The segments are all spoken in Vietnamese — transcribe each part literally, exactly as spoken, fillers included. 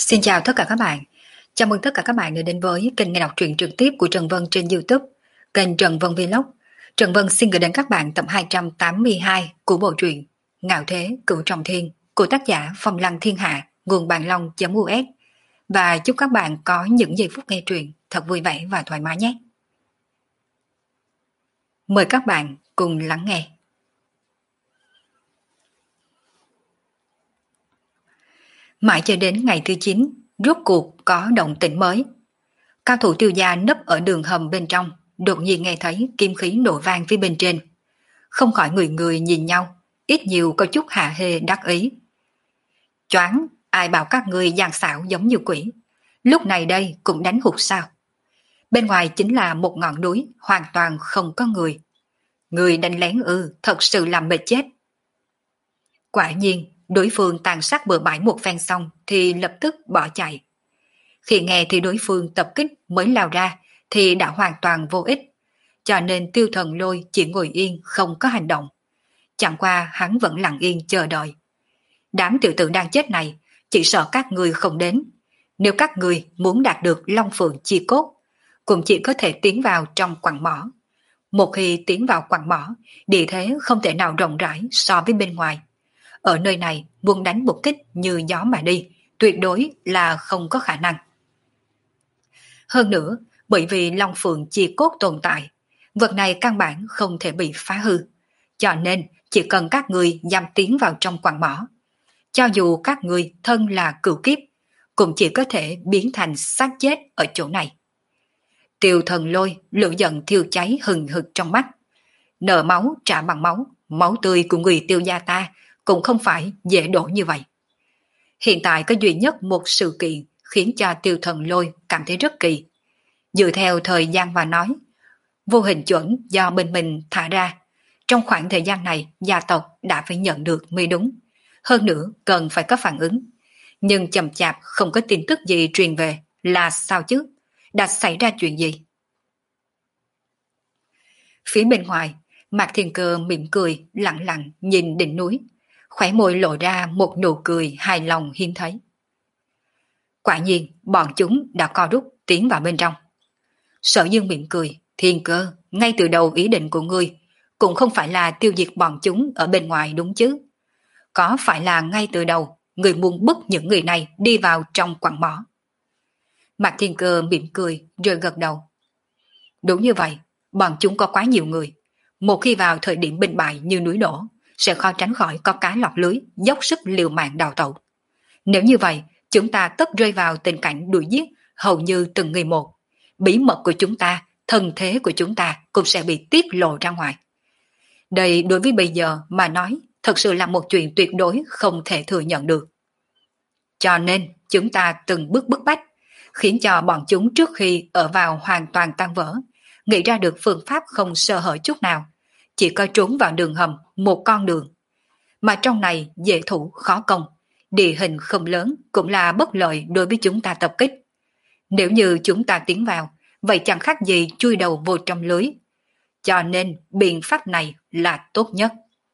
Xin chào tất cả các bạn. Chào mừng tất cả các bạn đã đến với kênh nghe đọc truyện trực tiếp của Trần Vân trên YouTube, kênh Trần Vân Vlog. Trần Vân xin gửi đến các bạn tập hai trăm tám mươi hai của bộ truyện Ngạo Thế Cửu Trọng Thiên của tác giả Phong Lăng Thiên Hạ, nguồn bàn long.us. Và chúc các bạn có những giây phút nghe truyện thật vui vẻ và thoải mái nhé. Mời các bạn cùng lắng nghe. Mãi cho đến ngày thứ chín, rốt cuộc có động tĩnh mới. Cao thủ Tiêu gia nấp ở đường hầm bên trong, đột nhiên nghe thấy kim khí nổ vang phía bên trên. Không khỏi người người nhìn nhau, ít nhiều có chút hạ hê đắc ý. Choáng, ai bảo các người gian xảo giống như quỷ. Lúc này đây cũng đánh hụt sao. Bên ngoài chính là một ngọn núi, hoàn toàn không có người. Người đánh lén ư, thật sự làm mệt chết. Quả nhiên, đối phương tàn sát bừa bãi một phen xong thì lập tức bỏ chạy. Khi nghe thì đối phương tập kích mới lao ra thì đã hoàn toàn vô ích, cho nên Tiêu Thần Lôi chỉ ngồi yên không có hành động. Chẳng qua hắn vẫn lặng yên chờ đợi. Đám tiểu tử đang chết này chỉ sợ các người không đến. Nếu các người muốn đạt được Long Phượng chi cốt, cũng chỉ có thể tiến vào trong quặng mỏ. Một khi tiến vào quặng mỏ, địa thế không thể nào rộng rãi so với bên ngoài. Ở nơi này muốn đánh một kích như gió mà đi, tuyệt đối là không có khả năng. Hơn nữa, bởi vì Long Phượng chi cốt tồn tại, vật này căn bản không thể bị phá hư, cho nên chỉ cần các người dám tiến vào trong quặng mỏ. Cho dù các người thân là cửu kiếp, cũng chỉ có thể biến thành xác chết ở chỗ này. Tiêu Thần Lôi lửa giận thiêu cháy hừng hực trong mắt. Nợ máu trả bằng máu, máu tươi của người Tiêu gia ta cũng không phải dễ đổ như vậy. Hiện tại có duy nhất một sự kiện khiến cho Tiêu Thần Lôi cảm thấy rất kỳ. Dựa theo thời gian mà nói, vô hình chuẩn do bên mình thả ra, trong khoảng thời gian này gia tộc đã phải nhận được mới đúng. Hơn nữa cần phải có phản ứng. Nhưng chậm chạp không có tin tức gì truyền về là sao chứ? Đã xảy ra chuyện gì? Phía bên ngoài, Mạc Thiên Cơ mỉm cười lặng lặng nhìn đỉnh núi, khóe môi lộ ra một nụ cười hài lòng hiếm thấy. Quả nhiên bọn chúng đã co rút tiến vào bên trong. Sở Dương mỉm cười, Thiên Cơ, ngay từ đầu ý định của ngươi cũng không phải là tiêu diệt bọn chúng ở bên ngoài đúng chứ? Có phải là ngay từ đầu người muốn bức những người này đi vào trong quặng mỏ? Mạc Thiên Cơ mỉm cười rồi gật đầu. Đúng như vậy, bọn chúng có quá nhiều người. Một khi vào thời điểm bình bại như núi đổ, sẽ khó tránh khỏi có cá lọt lưới, dốc sức liều mạng đào tẩu. Nếu như vậy, chúng ta tất rơi vào tình cảnh đuổi giết hầu như từng người một. Bí mật của chúng ta, thân thế của chúng ta cũng sẽ bị tiết lộ ra ngoài. Đây đối với bây giờ mà nói, thật sự là một chuyện tuyệt đối không thể thừa nhận được. Cho nên, chúng ta từng bước bức bách, khiến cho bọn chúng trước khi ở vào hoàn toàn tan vỡ, nghĩ ra được phương pháp không sơ hở chút nào, chỉ có trốn vào đường hầm một con đường. Mà trong này dễ thủ khó công, địa hình không lớn cũng là bất lợi đối với chúng ta tập kích. Nếu như chúng ta tiến vào, vậy chẳng khác gì chui đầu vô trong lưới. Cho nên biện pháp này là tốt nhất.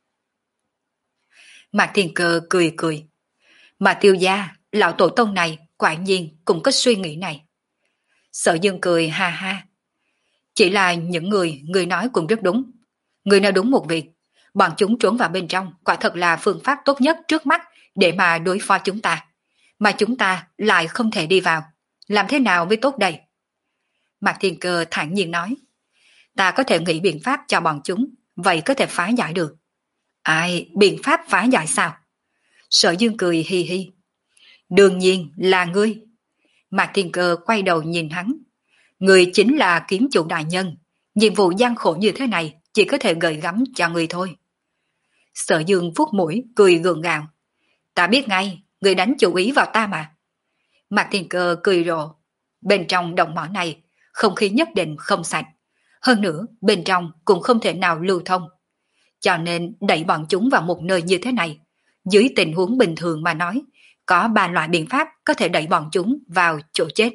Mạc Thiên Cơ cười cười. Mà Tiêu gia, lão tổ tông này quả nhiên cũng có suy nghĩ này. Sở Dương cười ha ha. Chỉ là những người, người nói cũng rất đúng. Người nói đúng một việc, bọn chúng trốn vào bên trong quả thật là phương pháp tốt nhất trước mắt để mà đối phó chúng ta. Mà chúng ta lại không thể đi vào. Làm thế nào mới tốt đây? Mạc Thiên Cơ thản nhiên nói. Ta có thể nghĩ biện pháp cho bọn chúng, vậy có thể phá giải được. Ai, biện pháp phá giải sao? Sở Dương cười hi hi. Đương nhiên là ngươi. Mạc Thiên Cơ quay đầu nhìn hắn. Người chính là kiếm chủ đại nhân. Nhiệm vụ gian khổ như thế này chỉ có thể gợi gắm cho người thôi. Sở Dương vuốt mũi cười gượng gạo. Ta biết ngay, người đánh chủ ý vào ta mà. Mạc Thiên Cơ cười rộ. Bên trong động mỏ này, không khí nhất định không sạch. Hơn nữa, bên trong cũng không thể nào lưu thông. Cho nên đẩy bọn chúng vào một nơi như thế này. Dưới tình huống bình thường mà nói, có ba loại biện pháp có thể đẩy bọn chúng vào chỗ chết.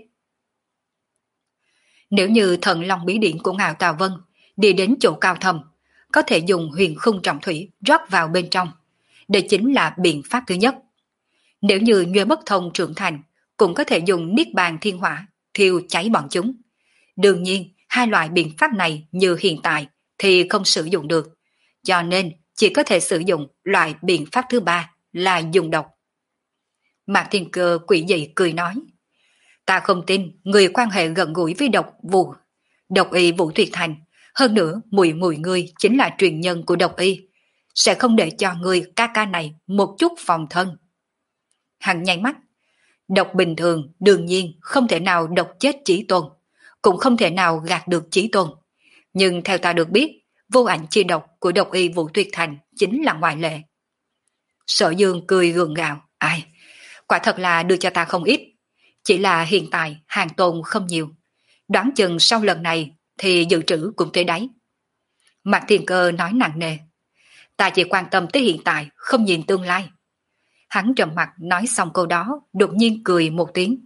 Nếu như thần long bí điển của Ngạo Tào Vân đi đến chỗ cao thầm, có thể dùng huyền khung trọng thủy rót vào bên trong. Đây chính là biện pháp thứ nhất. Nếu như Nhuê Bất Thông trưởng thành, cũng có thể dùng niết bàn thiên hỏa thiêu cháy bọn chúng. Đương nhiên, hai loại biện pháp này như hiện tại thì không sử dụng được, cho nên chỉ có thể sử dụng loại biện pháp thứ ba là dùng độc. Mạc Thiên Cơ quỷ dị cười nói, ta không tin người quan hệ gần gũi với độc vụ, độc y Vũ Tuyệt Thành, hơn nữa mùi mùi ngươi chính là truyền nhân của độc y, sẽ không để cho người ca ca này một chút phòng thân. Hắn nháy mắt, độc bình thường đương nhiên không thể nào độc chết Chí Tôn, cũng không thể nào gạt được Chí Tôn. Nhưng theo ta được biết, vô ảnh chi độc của độc y Vũ Tuyệt Thành chính là ngoại lệ. Sở Dương cười gượng gạo, ai, quả thật là đưa cho ta không ít, chỉ là hiện tại hàng tồn không nhiều, đoán chừng sau lần này thì dự trữ cũng tới đáy. Mạc Thiên Cơ nói nặng nề, ta chỉ quan tâm tới hiện tại, không nhìn tương lai. Hắn trầm mặt nói xong câu đó, đột nhiên cười một tiếng.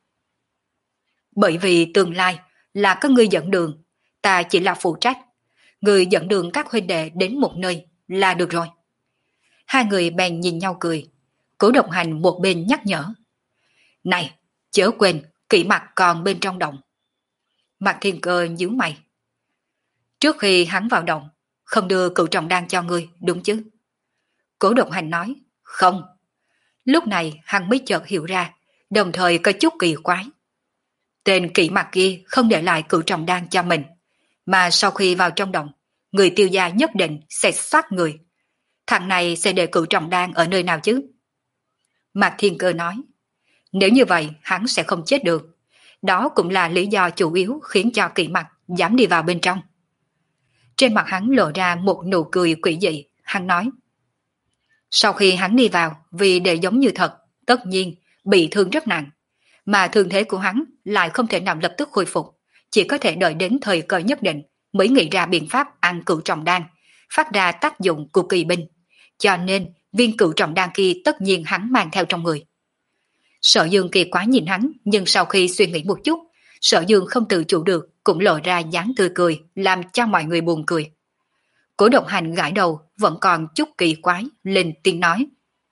Bởi vì tương lai là có người dẫn đường, ta chỉ là phụ trách. Người dẫn đường các huynh đệ đến một nơi là được rồi. Hai người bèn nhìn nhau cười. Cố Độc Hành một bên nhắc nhở, này, chớ quên, kỹ mặt còn bên trong động. Mạc Thiên Cơ nhíu mày. Trước khi hắn vào động, không đưa cựu trọng đan cho ngươi, đúng chứ? Cố Độc Hành nói, không. Lúc này hắn mới chợt hiểu ra, đồng thời có chút kỳ quái. Tên kỹ mặt kia không để lại cựu trọng đan cho mình, mà sau khi vào trong động, người Tiêu gia nhất định sẽ sát người. Thằng này sẽ để cựu trọng đan ở nơi nào chứ? Mạc Thiên Cơ nói, nếu như vậy hắn sẽ không chết được. Đó cũng là lý do chủ yếu khiến cho kỹ mặt dám đi vào bên trong. Trên mặt hắn lộ ra một nụ cười quỷ dị, hắn nói, sau khi hắn đi vào, vì để giống như thật, tất nhiên bị thương rất nặng, mà thương thế của hắn lại không thể nào lập tức khôi phục, chỉ có thể đợi đến thời cơ nhất định mới nghĩ ra biện pháp ăn cửu trọng đan, phát ra tác dụng của kỳ binh, cho nên viên cửu trọng đan kia tất nhiên hắn mang theo trong người. Sở Dương kỳ quá nhìn hắn, nhưng sau khi suy nghĩ một chút, Sở Dương không tự chủ được, cũng lộ ra dáng tươi cười, làm cho mọi người buồn cười. Cố Độc Hành gãi đầu, vẫn còn chút kỳ quái, lên tiếng nói.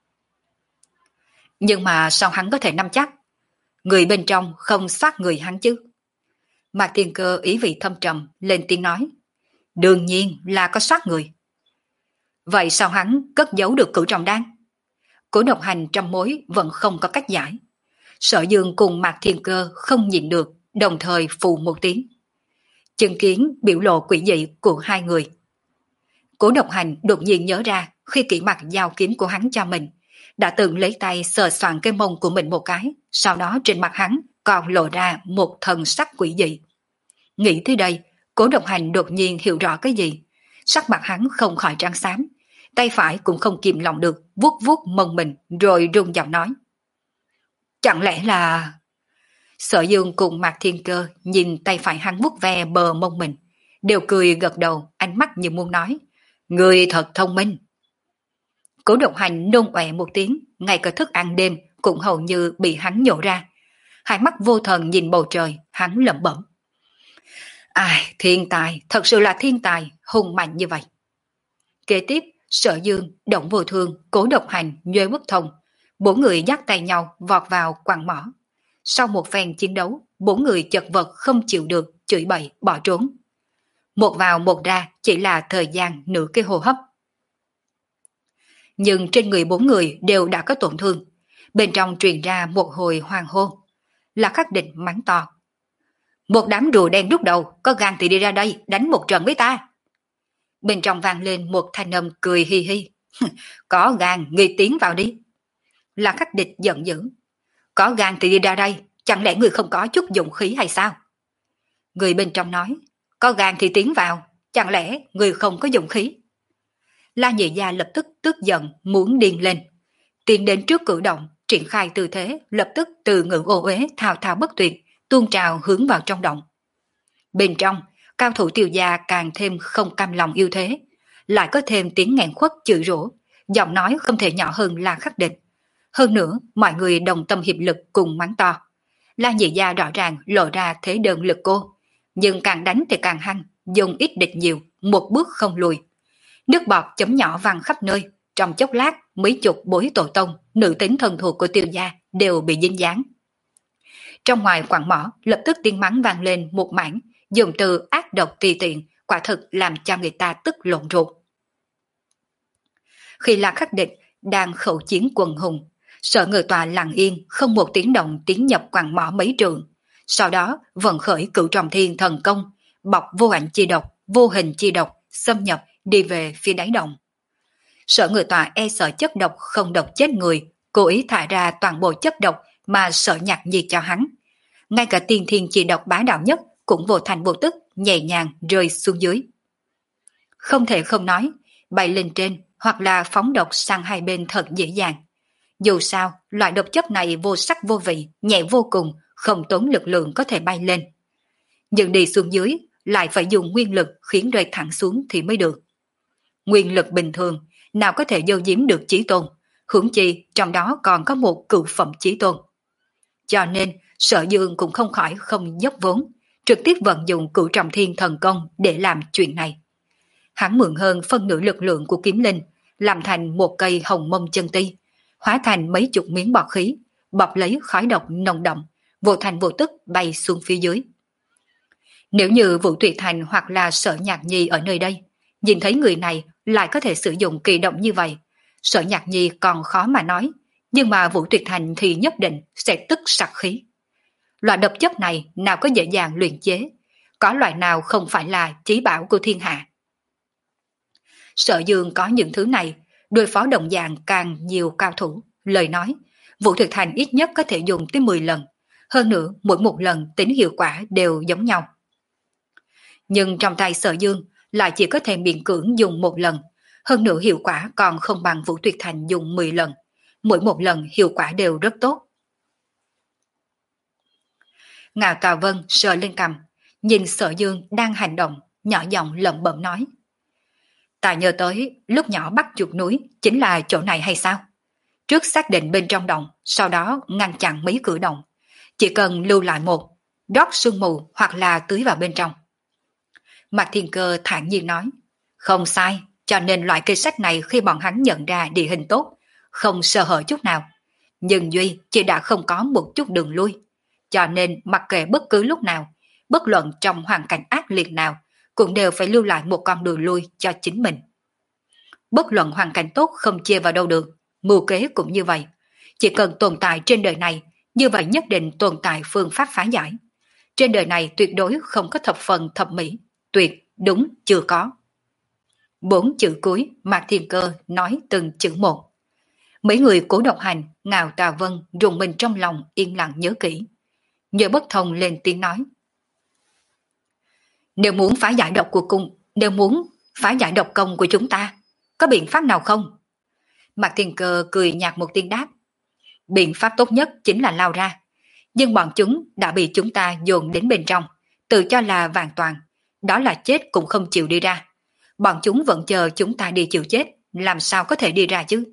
Nhưng mà sao hắn có thể nắm chắc? Người bên trong không sát người hắn chứ? Mạc Thiên Cơ ý vị thâm trầm, lên tiếng nói. Đương nhiên là có sát người. Vậy sao hắn cất giấu được cửu trọng đan? Cố Độc Hành trăm mối vẫn không có cách giải. Sở Dương cùng Mạc Thiên Cơ không nhịn được, đồng thời phù một tiếng. Chứng kiến biểu lộ quỷ dị của hai người. Cố Độc Hành đột nhiên nhớ ra khi kỹ mặt giao kiếm của hắn cho mình, đã từng lấy tay sờ soạn cái mông của mình một cái, sau đó trên mặt hắn còn lộ ra một thần sắc quỷ dị. Nghĩ tới đây, Cố Độc Hành đột nhiên hiểu rõ cái gì. Sắc mặt hắn không khỏi trắng xám, tay phải cũng không kìm lòng được, vuốt vuốt mông mình rồi run giọng nói. Chẳng lẽ là... Sở Dương cùng Mạc Thiên Cơ nhìn tay phải hắn vuốt ve bờ mông mình, đều cười gật đầu, ánh mắt như muốn nói. Người thật thông minh. Cố Độc Hành nôn ọe một tiếng, ngay cả thức ăn đêm cũng hầu như bị hắn nhổ ra. Hai mắt vô thần nhìn bầu trời, hắn lẩm bẩm. Ai, thiên tài, thật sự là thiên tài, hùng mạnh như vậy. Kế tiếp, Sở Dương, Động Vô Thương, Cố Độc Hành, Nhuê Quốc Thông, bốn người dắt tay nhau vọt vào quặng mỏ. Sau một phen chiến đấu, bốn người chật vật không chịu được, chửi bậy, bỏ trốn. Một vào một ra chỉ là thời gian nửa cái hô hấp. Nhưng trên người bốn người đều đã có tổn thương. Bên trong truyền ra một hồi hoàng hôn. Là Khắc Định mắng to. Một đám rùa đen đúc đầu, có gan thì đi ra đây, đánh một trận với ta. Bên trong vang lên một thanh âm cười hi hi. Có gan, ngươi tiến vào đi. Là Khắc Địch giận dữ. Có gan thì đi ra đây, chẳng lẽ người không có chút dụng khí hay sao? Người bên trong nói. Có gan thì tiến vào, chẳng lẽ người không có dụng khí? La Nhị Gia lập tức tức giận, muốn điên lên. Tiến đến trước cử động, triển khai tư thế, lập tức từ ngữ ô uế thao thao bất tuyệt, tuôn trào hướng vào trong động. Bên trong, cao thủ Tiêu gia càng thêm không cam lòng yêu thế, lại có thêm tiếng nghẹn khuất chửi rủa, giọng nói không thể nhỏ hơn La Khắc Địch. Hơn nữa, mọi người đồng tâm hiệp lực cùng mắng to. La Nhị Gia rõ ràng lộ ra thế đơn lực cô, nhưng càng đánh thì càng hăng, dùng ít địch nhiều, một bước không lùi. Nước bọt chấm nhỏ văng khắp nơi, trong chốc lát mấy chục bối tổ tông, nữ tính thần thuộc của Tiêu gia đều bị dính dáng. Trong ngoài quặng mỏ lập tức tiếng mắng vang lên một mảng, dùng từ ác độc tùy tiện, quả thực làm cho người ta tức lộn ruột. Khi La Khắc Địch đang khẩu chiến quần hùng, Sở Ngự Tọa lặng yên không một tiếng động tiến nhập quặng mỏ mấy trường, sau đó vận khởi Cửu Trọng Thiên thần công, bọc vô ảnh chi độc, vô hình chi độc, xâm nhập đi về phía đáy động. Sở Ngự Tọa e sợ chất độc không độc chết người, cố ý thả ra toàn bộ chất độc mà Sở Nhạc Nhi cho hắn. Ngay cả tiên thiên chi độc bá đạo nhất cũng vô thành vô tức nhẹ nhàng rơi xuống dưới. Không thể không nói, bay lên trên hoặc là phóng độc sang hai bên thật dễ dàng. Dù sao, loại độc chất này vô sắc vô vị, nhẹ vô cùng, không tốn lực lượng có thể bay lên. Nhưng đi xuống dưới, lại phải dùng nguyên lực khiến rơi thẳng xuống thì mới được. Nguyên lực bình thường, nào có thể giấu giếm được chí tôn, huống chi trong đó còn có một cựu phẩm chí tôn. Cho nên, Sở Dương cũng không khỏi không dốc vốn, trực tiếp vận dụng Cửu Trọng Thiên thần công để làm chuyện này. Hắn mượn hơn phân nửa lực lượng của kiếm linh, làm thành một cây hồng mông chân ti, hóa thành mấy chục miếng bọt khí, bọc lấy khói độc nồng đậm, vô thành vô tức bay xuống phía dưới. Nếu như Vũ Tuyệt Thành hoặc là Sở Nhạc Nhi ở nơi đây, nhìn thấy người này lại có thể sử dụng kỳ động như vậy, Sở Nhạc Nhi còn khó mà nói, nhưng mà Vũ Tuyệt Thành thì nhất định sẽ tức sặc khí. Loại độc chất này nào có dễ dàng luyện chế, có loại nào không phải là chí bảo của thiên hạ. Sở Dương có những thứ này, đối phó đồng dạng càng nhiều cao thủ, lời nói, Vũ Tuyệt Thành ít nhất có thể dùng tới mười lần, hơn nữa mỗi một lần tính hiệu quả đều giống nhau. Nhưng trong tay Sở Dương lại chỉ có thể miễn cưỡng dùng một lần, hơn nữa hiệu quả còn không bằng Vũ Tuyệt Thành dùng mười lần, mỗi một lần hiệu quả đều rất tốt. Ngạo Cào Vân sờ lên cằm, nhìn Sở Dương đang hành động, nhỏ giọng lẩm bẩm nói. Ta nhớ tới lúc nhỏ bắt chuột núi chính là chỗ này hay sao? Trước xác định bên trong động, sau đó ngăn chặn mấy cửa động. Chỉ cần lưu lại một, rót sương mù hoặc là tưới vào bên trong. Mạc Thiên Cơ thản nhiên nói. Không sai, cho nên loại cây sách này khi bọn hắn nhận ra địa hình tốt, không sơ hở chút nào. Nhưng Duy chỉ đã không có một chút đường lui. Cho nên mặc kệ bất cứ lúc nào, bất luận trong hoàn cảnh ác liệt nào, cũng đều phải lưu lại một con đường lui cho chính mình. Bất luận hoàn cảnh tốt không chia vào đâu được, mưu kế cũng như vậy. Chỉ cần tồn tại trên đời này, như vậy nhất định tồn tại phương pháp phá giải. Trên đời này tuyệt đối không có thập phần thập mỹ, tuyệt, đúng, chưa có. Bốn chữ cuối Mạc Thiên Cơ nói từng chữ một. Mấy người cố độc hành, Ngạo Tà Vân rùng mình trong lòng yên lặng nhớ kỹ. Nhớ bất thông lên tiếng nói. Nếu muốn phá giải độc của cung, nếu muốn phá giải độc công của chúng ta, có biện pháp nào không? Mạc Thiên Cơ cười nhạt một tiếng đáp. Biện pháp tốt nhất chính là lao ra. Nhưng bọn chúng đã bị chúng ta dồn đến bên trong, tự cho là vàng toàn. Đó là chết cũng không chịu đi ra. Bọn chúng vẫn chờ chúng ta đi chịu chết, làm sao có thể đi ra chứ?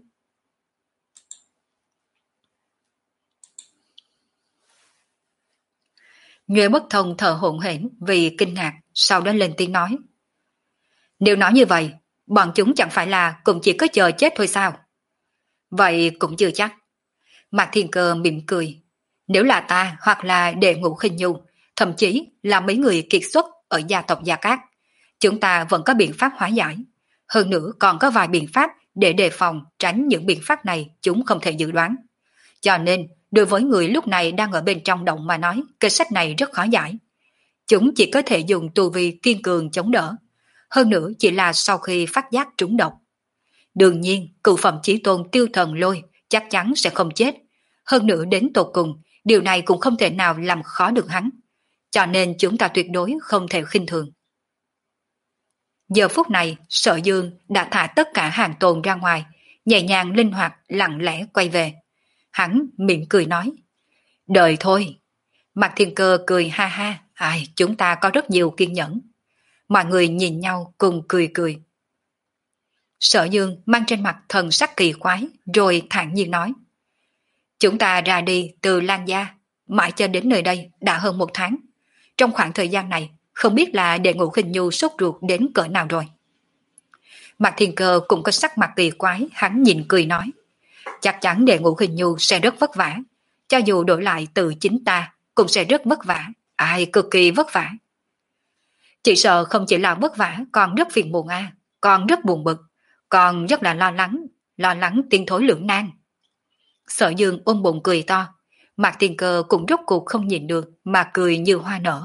Nhuệ Bất Thông thở hổn hển vì kinh ngạc, sau đó lên tiếng nói. Nếu nói như vậy, bọn chúng chẳng phải là cũng chỉ có chờ chết thôi sao? Vậy cũng chưa chắc. Mạc Thiên Cơ mỉm cười. Nếu là ta hoặc là Đệ Ngũ Khinh Nhu, thậm chí là mấy người kiệt xuất ở gia tộc Gia Cát, chúng ta vẫn có biện pháp hóa giải. Hơn nữa còn có vài biện pháp để đề phòng tránh những biện pháp này chúng không thể dự đoán. Cho nên, đối với người lúc này đang ở bên trong động mà nói, cái sách này rất khó giải. Chúng chỉ có thể dùng tu vi kiên cường chống đỡ. Hơn nữa chỉ là sau khi phát giác trúng độc. Đương nhiên, cựu phẩm chí tôn Tiêu Thần Lôi chắc chắn sẽ không chết. Hơn nữa đến tột cùng, điều này cũng không thể nào làm khó được hắn. Cho nên chúng ta tuyệt đối không thể khinh thường. Giờ phút này, Sở Dương đã thả tất cả hàng tồn ra ngoài, nhẹ nhàng linh hoạt, lặng lẽ quay về. Hắn miệng cười nói. Đời thôi. Mạc Thiên Cơ cười ha ha. Ai, chúng ta có rất nhiều kiên nhẫn. Mọi người nhìn nhau cùng cười cười. Sở Dương mang trên mặt thần sắc kỳ quái, rồi thản nhiên nói. Chúng ta ra đi từ Lan Gia, mãi cho đến nơi đây đã hơn một tháng. Trong khoảng thời gian này, không biết là Đệ Ngũ Khinh Nhu sốt ruột đến cỡ nào rồi. Mạc Thiên Cơ cũng có sắc mặt kỳ quái, hắn nhìn cười nói. Chắc chắn Đệ Ngũ Khinh Nhu sẽ rất vất vả, cho dù đổi lại từ chính ta, cũng sẽ rất vất vả, ai cực kỳ vất vả. Chỉ sợ không chỉ là vất vả, còn rất phiền muộn a, còn rất buồn bực, còn rất là lo lắng, lo lắng tiến thối lưỡng nan. Sở Dương ôm bụng cười to, Mạc Tiên Cơ cũng rốt cuộc không nhìn được mà cười như hoa nở.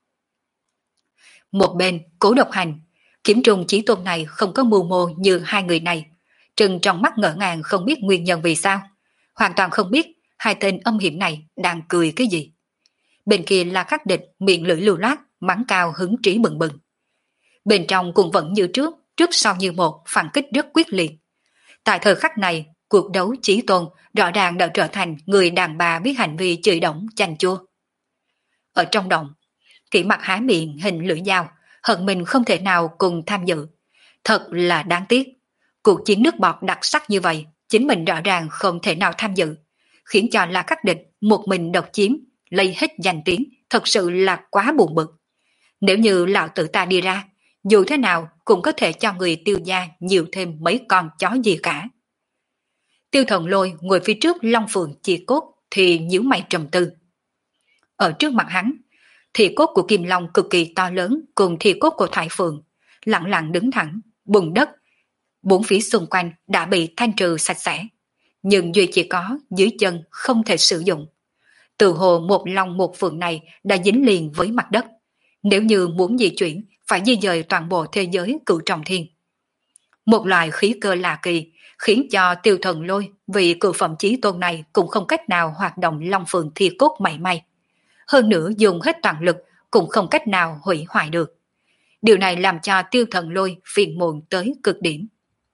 Một bên, Cố Độc Hành, Kiếm Trùng Chí Tôn này không có mưu mô như hai người này, trừng trong mắt ngỡ ngàng không biết nguyên nhân vì sao, hoàn toàn không biết hai tên âm hiểm này đang cười cái gì. Bên kia là Khắc Địch miệng lưỡi lưu loát, mắng cao hứng trí bừng bừng. Bên trong cũng vẫn như trước, trước sau như một, phản kích rất quyết liệt. Tại thời khắc này, cuộc đấu Chí Tôn rõ ràng đã trở thành người đàn bà biết hành vi chửi động chanh chua. Ở trong động, Kỷ Mặc há miệng hình lưỡi dao, hận mình không thể nào cùng tham dự. Thật là đáng tiếc. Cuộc chiến nước bọt đặc sắc như vậy, chính mình rõ ràng không thể nào tham dự, khiến cho La Khắc Địch một mình độc chiếm, lấy hết danh tiếng, thật sự là quá buồn bực. Nếu như lão tử ta đi ra, dù thế nào cũng có thể cho người Tiêu gia nhiều thêm mấy con chó gì cả. Tiêu Thần Lôi ngồi phía trước Long Phượng chia cốt thì nhíu mày trầm tư. Ở trước mặt hắn, thì cốt của Kim Long cực kỳ to lớn cùng thì cốt của Thái Phượng, lặng lặng đứng thẳng, bùn đất. Bốn phía xung quanh đã bị thanh trừ sạch sẽ, nhưng duy chỉ có dưới chân không thể sử dụng. Từ hồ một long một phượng này đã dính liền với mặt đất. Nếu như muốn di chuyển, phải di dời toàn bộ thế giới cửu trọng thiên. Một loài khí cơ lạ kỳ, khiến cho Tiêu Thần Lôi vì cự phẩm chí tôn này cũng không cách nào hoạt động long phượng thi cốt mảy may. Hơn nữa dùng hết toàn lực cũng không cách nào hủy hoại được. Điều này làm cho Tiêu Thần Lôi phiền muộn tới cực điểm.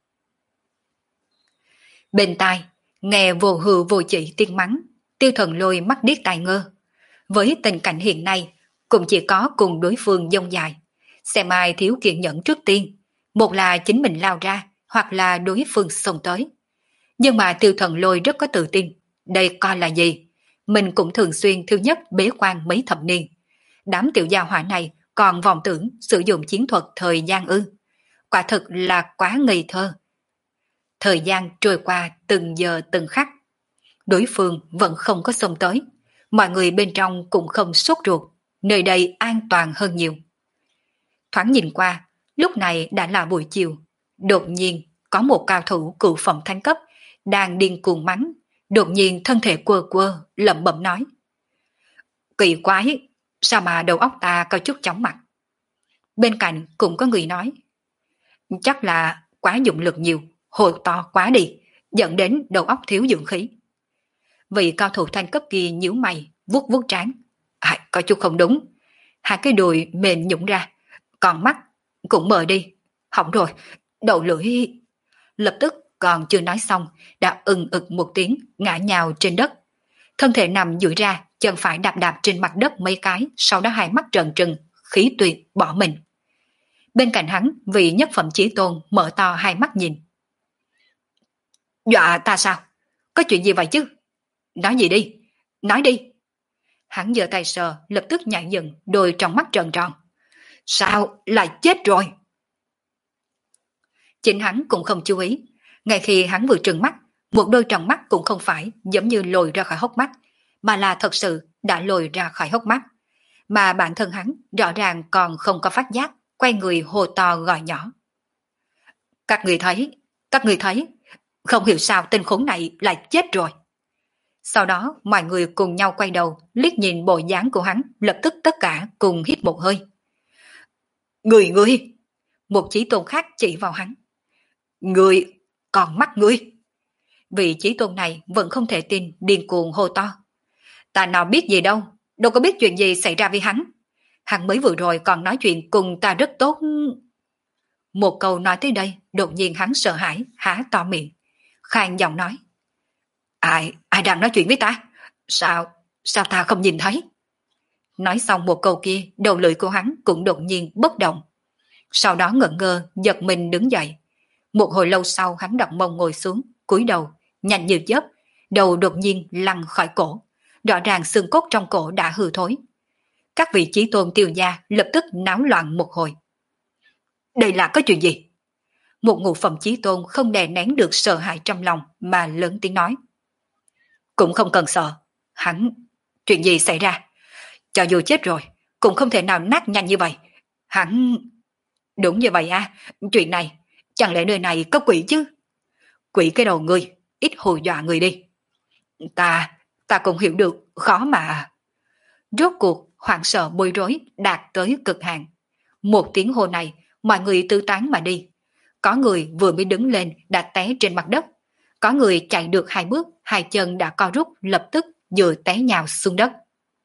Bên tai, nghe vô hư vô chỉ tiếng mắng, Tiêu Thần Lôi mắt điếc tai ngơ. Với tình cảnh hiện nay, cũng chỉ có cùng đối phương dông dài. Xem ai thiếu kiên nhẫn trước tiên, một là chính mình lao ra, hoặc là đối phương xông tới. Nhưng mà Tiêu Thần Lôi rất có tự tin, đây coi là gì? Mình cũng thường xuyên thứ nhất bế quan mấy thập niên. Đám tiểu gia hỏa này còn vọng tưởng sử dụng chiến thuật thời gian ư. Quả thực là quá ngây thơ. Thời gian trôi qua từng giờ từng khắc. Đối phương vẫn không có xông tới. Mọi người bên trong cũng không sốt ruột. Nơi đây an toàn hơn nhiều. Thoáng nhìn qua, lúc này đã là buổi chiều. Đột nhiên có một cao thủ cựu phẩm thánh cấp đang điên cuồng mắng. Đột nhiên thân thể quơ quơ lẩm bẩm nói: Kỳ quái, sao mà đầu óc ta có chút chóng mặt. Bên cạnh cũng có người nói: Chắc là quá dụng lực nhiều, hồi to quá đi, dẫn đến đầu óc thiếu dưỡng khí. Vị cao thủ thanh cấp kia nhíu mày, vuốt vuốt trán. À, có chút không đúng. Hai cái đùi mềm nhũng ra, còn mắt cũng mờ đi. Hỏng rồi, đầu lưỡi... Lập tức còn chưa nói xong, đã ừng ực một tiếng, ngã nhào trên đất. Thân thể nằm duỗi ra, chân phải đạp đạp trên mặt đất mấy cái, sau đó hai mắt trợn trừng, khí tuyệt bỏ mình. Bên cạnh hắn, vị nhất phẩm chí tôn mở to hai mắt nhìn. Dọa ta sao? Có chuyện gì vậy chứ? Nói gì đi? Nói đi. Hắn giơ tay sờ, lập tức nhảy dựng, đôi trong mắt trợn tròn. Sao lại chết rồi? Chính hắn cũng không chú ý. Ngay khi hắn vừa trừng mắt, một đôi tròng mắt cũng không phải giống như lồi ra khỏi hốc mắt, mà là thật sự đã lồi ra khỏi hốc mắt. Mà bản thân hắn rõ ràng còn không có phát giác, quay người hô to gọi nhỏ. Các người thấy, các người thấy, không hiểu sao tên khốn này lại chết rồi. Sau đó mọi người cùng nhau quay đầu, liếc nhìn bộ dáng của hắn, lập tức tất cả cùng hít một hơi. Người người! Một chí tôn khác chỉ vào hắn. Người! Còn mắt ngươi! Vị chí tôn này vẫn không thể tin, điên cuồng hô to. Ta nào biết gì đâu, đâu có biết chuyện gì xảy ra với hắn. Hắn mới vừa rồi còn nói chuyện cùng ta rất tốt. Một câu nói tới đây, đột nhiên hắn sợ hãi, há to miệng, khàn giọng nói. Ai, ai đang nói chuyện với ta? Sao, sao ta không nhìn thấy? Nói xong một câu kia, đầu lưỡi của hắn cũng đột nhiên bất động. Sau đó ngẩn ngơ, giật mình đứng dậy. Một hồi lâu sau hắn đặt mông ngồi xuống, cúi đầu, nhanh như chớp, đầu đột nhiên lăn khỏi cổ. Rõ ràng xương cốt trong cổ đã hư thối. Các vị chí tôn Tiêu gia lập tức náo loạn một hồi. Đây là có chuyện gì? Một ngũ phẩm chí tôn không đè nén được sợ hãi trong lòng mà lớn tiếng nói. Cũng không cần sợ. Hắn... Chuyện gì xảy ra? Cho dù chết rồi, cũng không thể nào nát nhanh như vậy. Hắn... Đúng như vậy à, chuyện này, chẳng lẽ nơi này có quỷ chứ? Quỷ cái đầu ngươi, ít hù dọa người đi. Ta, ta cũng hiểu được, khó mà. Rốt cuộc, hoảng sợ bối rối đạt tới cực hạn. Một tiếng hô này, mọi người tư tán mà đi. Có người vừa mới đứng lên đã té trên mặt đất. Có người chạy được hai bước, hai chân đã co rút lập tức vừa té nhào xuống đất.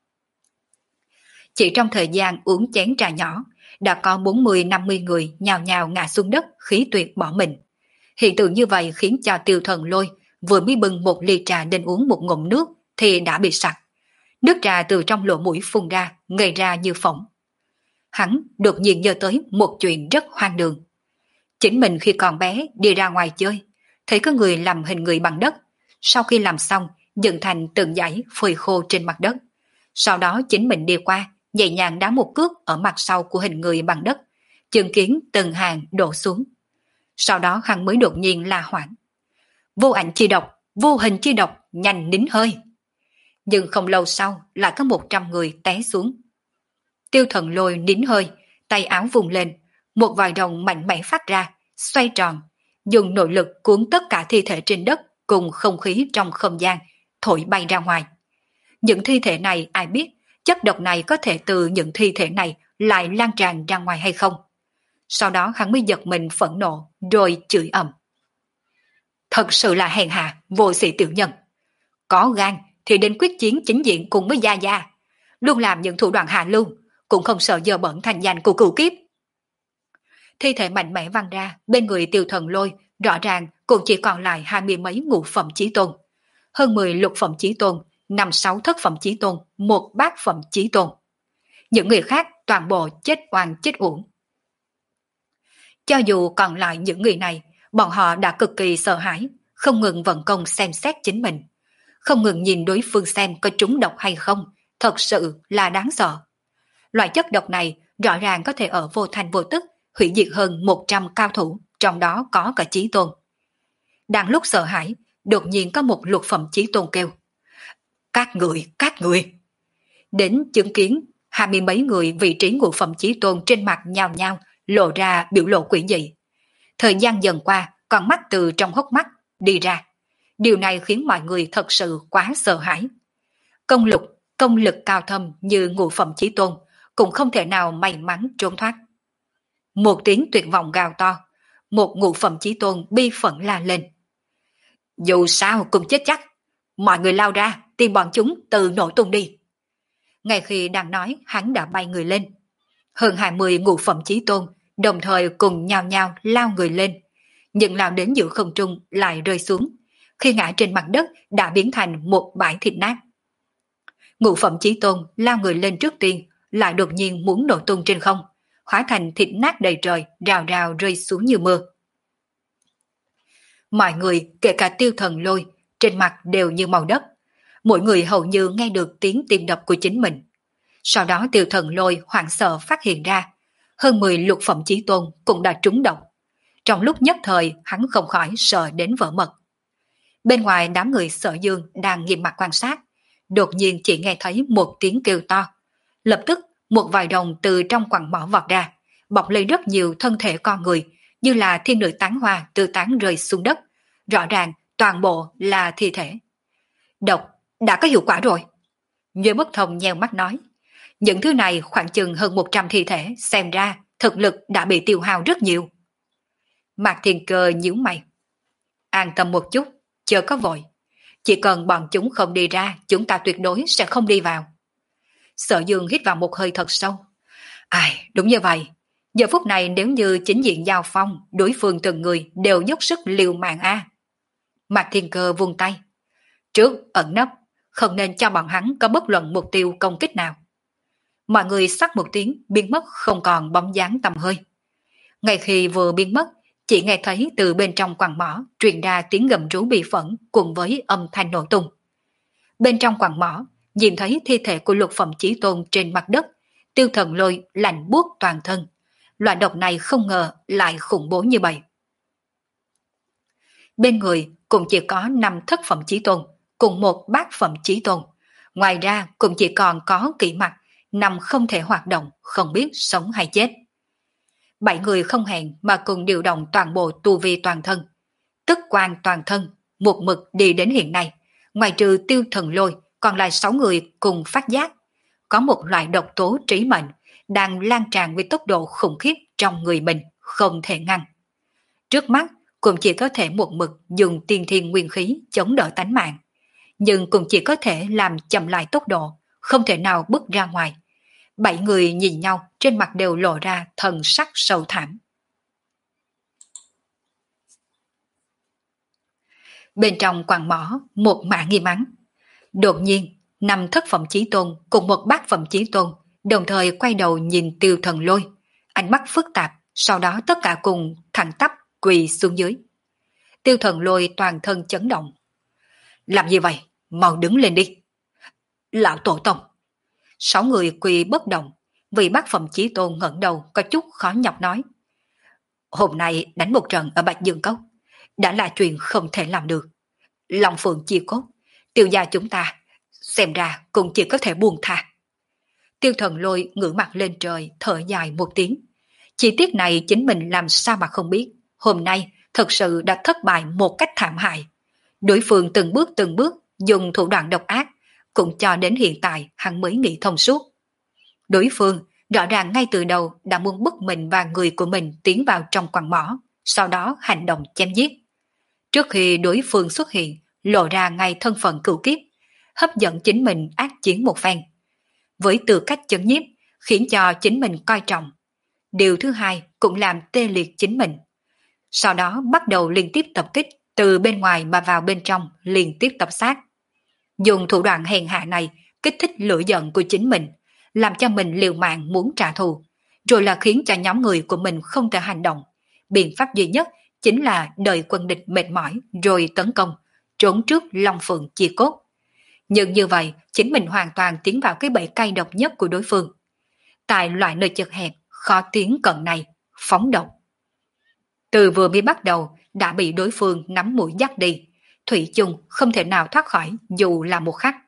Chỉ trong thời gian uống chén trà nhỏ, đã có bốn mươi năm mươi người nhào nhào ngã xuống đất khí tuyệt bỏ mình. Hiện tượng như vậy khiến cho Tiêu Thần Lôi vừa mới bưng một ly trà định uống một ngụm nước thì đã bị sặc. Nước trà từ trong lỗ mũi phun ra, ngây ra như phỏng. Hắn đột nhiên nhớ tới một chuyện rất hoang đường. Chính mình khi còn bé đi ra ngoài chơi, thấy có người làm hình người bằng đất, sau khi làm xong dựng thành từng dãy phơi khô trên mặt đất. Sau đó chính mình đi qua, nhẹ nhàng đá một cước ở mặt sau của hình người bằng đất, chứng kiến từng hàng đổ xuống. Sau đó hắn mới đột nhiên la hoảng. Vô ảnh chi độc, vô hình chi độc, nhanh nín hơi. Nhưng không lâu sau lại có một trăm người té xuống. Tiêu Thần Lôi nín hơi, tay áo vùng lên, một vòi rồng mạnh mẽ phát ra, xoay tròn, dùng nội lực cuốn tất cả thi thể trên đất cùng không khí trong không gian, thổi bay ra ngoài. Những thi thể này ai biết chất độc này có thể từ những thi thể này lại lan tràn ra ngoài hay không. Sau đó hắn mới giật mình phẫn nộ, rồi chửi ầm. Thật sự là hèn hạ, vô sĩ tiểu nhân. Có gan thì đến quyết chiến chính diện cùng với Gia Gia. Luôn làm những thủ đoạn hạ lưu, cũng không sợ dơ bẩn thành danh của cửu kiếp. Thi thể mạnh mẽ văng ra, bên người Tiêu Thần Lôi, rõ ràng cũng chỉ còn lại hai mươi mấy ngũ phẩm chí tôn. Hơn mười lục phẩm chí tôn, năm sáu thất phẩm chí tôn, một bát phẩm chí tôn. Những người khác toàn bộ chết oan chết uổng. Cho dù còn lại những người này, bọn họ đã cực kỳ sợ hãi, không ngừng vận công xem xét chính mình. Không ngừng nhìn đối phương xem có trúng độc hay không, thật sự là đáng sợ. Loại chất độc này rõ ràng có thể ở vô thành vô tức hủy diệt hơn một trăm cao thủ, trong đó có cả chí tôn. Đang lúc sợ hãi, đột nhiên có một lục phẩm chí tôn kêu. Các người, các người. Đến chứng kiến hai mươi mấy người vị trí ngũ phẩm chí tôn trên mặt nhao nhao lộ ra biểu lộ quỷ dị. Thời gian dần qua, con mắt từ trong hốc mắt đi ra. Điều này khiến mọi người thật sự quá sợ hãi. Công lục, công lực cao thâm như ngũ phẩm chí tôn cũng không thể nào may mắn trốn thoát. Một tiếng tuyệt vọng gào to, một ngũ phẩm chí tôn bi phẫn la lên. Dù sao cũng chết chắc, mọi người lao ra tìm bọn chúng từ nổ tung đi. Ngay khi đang nói, hắn đã bay người lên. Hơn hai mươi ngũ phẩm chí tôn đồng thời cùng nhao nhao lao người lên, nhưng lao đến giữa không trung lại rơi xuống. Khi ngã trên mặt đất đã biến thành một bãi thịt nát. Ngũ phẩm chí tôn lao người lên trước tiên, lại đột nhiên muốn nổ tung trên không, hóa thành thịt nát đầy trời, rào rào rơi xuống như mưa. Mọi người, kể cả Tiêu Thần Lôi, trên mặt đều như màu đất. Mỗi người hầu như nghe được tiếng tim đập của chính mình. Sau đó Tiêu Thần Lôi hoảng sợ phát hiện ra, hơn mười lục phẩm chí tôn cũng đã trúng độc. Trong lúc nhất thời, hắn không khỏi sợ đến vỡ mật. Bên ngoài đám người Sở Dương đang nghiêm mặt quan sát, đột nhiên chỉ nghe thấy một tiếng kêu to. Lập tức, một vài đồng từ trong quặng mỏ vọt ra, bọc lấy rất nhiều thân thể con người, như là thiên nữ tán hoa từ tán rơi xuống đất. Rõ ràng, toàn bộ là thi thể. Độc, đã có hiệu quả rồi. Như Bất Thông nheo mắt nói. Những thứ này khoảng chừng hơn một trăm thi thể, xem ra thực lực đã bị tiêu hao rất nhiều. Mạc Thiên Cơ nhíu mày. An tâm một chút, chờ có vội. Chỉ cần bọn chúng không đi ra, chúng ta tuyệt đối sẽ không đi vào. Sở Dương hít vào một hơi thật sâu. Ai, đúng như vậy. Giờ phút này nếu như chính diện giao phong, đối phương từng người đều dốc sức liều mạng a. Mạc Thiên Cơ vung tay. Trước ẩn nấp, không nên cho bọn hắn có bất luận mục tiêu công kích nào. Mọi người sắc một tiếng biến mất không còn bóng dáng tầm hơi. Ngay khi vừa biến mất, chỉ nghe thấy từ bên trong quặng mỏ truyền ra tiếng gầm rú bị phẫn cùng với âm thanh nổ tung. Bên trong quặng mỏ, nhìn thấy thi thể của lục phẩm chí tôn trên mặt đất, Tiêu Thần Lôi lạnh buốt toàn thân. Loại độc này không ngờ lại khủng bố như vậy. Bên người cũng chỉ có năm thất phẩm chí tôn, cùng một bát phẩm chí tôn. Ngoài ra cũng chỉ còn có kỵ mặt, nằm không thể hoạt động, không biết sống hay chết. Bảy người không hẹn mà cùng điều động toàn bộ tu vi toàn thân, tức quan toàn thân, một mực đi đến hiện nay, ngoài trừ Tiêu Thần Lôi, còn lại sáu người cùng phát giác. Có một loại độc tố trí mệnh đang lan tràn với tốc độ khủng khiếp trong người mình, không thể ngăn. Trước mắt cũng chỉ có thể một mực dùng tiên thiên nguyên khí chống đỡ tánh mạng, nhưng cũng chỉ có thể làm chậm lại tốc độ, không thể nào bước ra ngoài. Bảy người nhìn nhau, trên mặt đều lộ ra thần sắc sâu thẳm. Bên trong quặng mỏ, một mã nghi mắng. Đột nhiên, năm thất phẩm chí tôn cùng một bát phẩm chí tôn đồng thời quay đầu nhìn Tiêu Thần Lôi, ánh mắt phức tạp, sau đó tất cả cùng thẳng tắp quỳ xuống dưới. Tiêu Thần Lôi toàn thân chấn động. Làm gì vậy? Mau đứng lên đi. Lão tổ tông. Sáu người quỳ bất động, vì bát phẩm chí tôn ngẩng đầu có chút khó nhọc nói. Hôm nay đánh một trận ở Bạch Dương Cốc, đã là chuyện không thể làm được. Long phượng chia cốt, Tiêu gia chúng ta, xem ra cũng chỉ có thể buông tha. Tiêu Thần Lôi ngửa mặt lên trời, thở dài một tiếng. Chi tiết này chính mình làm sao mà không biết. Hôm nay thật sự đã thất bại một cách thảm hại. Đối phương từng bước từng bước dùng thủ đoạn độc ác, cũng cho đến hiện tại hắn mới nghĩ thông suốt. Đối phương rõ ràng ngay từ đầu đã muốn bức mình và người của mình tiến vào trong quặng mỏ, sau đó hành động chém giết. Trước khi đối phương xuất hiện, lộ ra ngay thân phận cửu kiếp, hấp dẫn chính mình ác chiến một phen. Với tư cách chấn nhiếp, khiến cho chính mình coi trọng. Điều thứ hai cũng làm tê liệt chính mình. Sau đó bắt đầu liên tiếp tập kích, từ bên ngoài mà vào bên trong liên tiếp tập sát. Dùng thủ đoạn hèn hạ này kích thích lửa giận của chính mình, làm cho mình liều mạng muốn trả thù, rồi là khiến cho nhóm người của mình không thể hành động. Biện pháp duy nhất chính là đợi quân địch mệt mỏi rồi tấn công, trốn trước Long Phượng chia cốt. Nhưng như vậy, chính mình hoàn toàn tiến vào cái bẫy cay độc nhất của đối phương. Tại loại nơi chật hẹp, khó tiến cận này, phóng độc. Từ vừa mới bắt đầu, đã bị đối phương nắm mũi dắt đi, thủy chung không thể nào thoát khỏi dù là một khắc.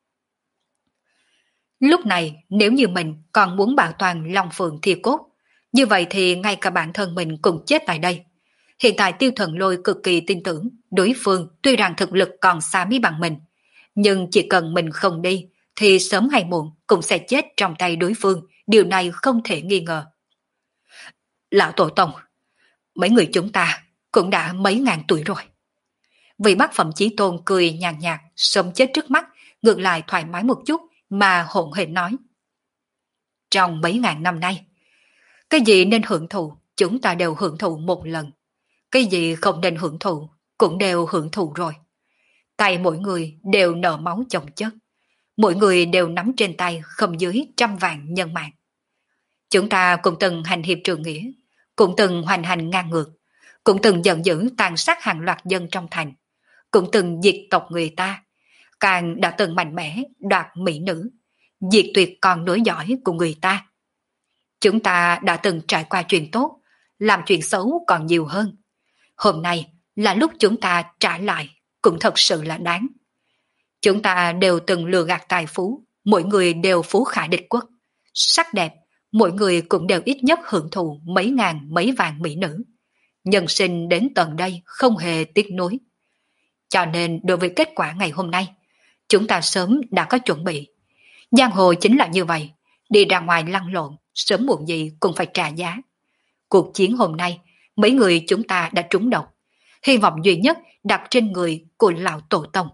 Lúc này, nếu như mình còn muốn bảo toàn Long Phượng thiêu cốt, như vậy thì ngay cả bản thân mình cũng chết tại đây. Hiện tại Tiêu Thần Lôi cực kỳ tin tưởng đối phương tuy rằng thực lực còn xa mấy bằng mình, nhưng chỉ cần mình không đi thì sớm hay muộn cũng sẽ chết trong tay đối phương, điều này không thể nghi ngờ. Lão Tổ Tông, mấy người chúng ta cũng đã mấy ngàn tuổi rồi. Vị bác phẩm chí tôn cười nhàn nhạt, sống chết trước mắt, ngược lại thoải mái một chút mà hỗn hển nói. Trong mấy ngàn năm nay, cái gì nên hưởng thụ chúng ta đều hưởng thụ một lần. Cái gì không nên hưởng thụ cũng đều hưởng thụ rồi. Tay mỗi người đều nở máu chồng chất. Mỗi người đều nắm trên tay không dưới trăm vạn nhân mạng. Chúng ta cũng từng hành hiệp trường nghĩa, cũng từng hoành hành ngang ngược, cũng từng giận dữ tàn sát hàng loạt dân trong thành, cũng từng diệt tộc người ta, càng đã từng mạnh mẽ đoạt mỹ nữ, diệt tuyệt con nối dõi của người ta. Chúng ta đã từng trải qua chuyện tốt, làm chuyện xấu còn nhiều hơn. Hôm nay là lúc chúng ta trả lại, cũng thật sự là đáng. Chúng ta đều từng lừa gạt tài phú, mỗi người đều phú khả địch quốc. Sắc đẹp, mỗi người cũng đều ít nhất hưởng thụ mấy ngàn mấy vạn mỹ nữ. Nhân sinh đến tận đây không hề tiếc nuối. Cho nên đối với kết quả ngày hôm nay, chúng ta sớm đã có chuẩn bị. Giang hồ chính là như vậy, đi ra ngoài lăn lộn, sớm muộn gì cũng phải trả giá. Cuộc chiến hôm nay, mấy người chúng ta đã trúng độc. Hy vọng duy nhất đặt trên người của lão tổ tông.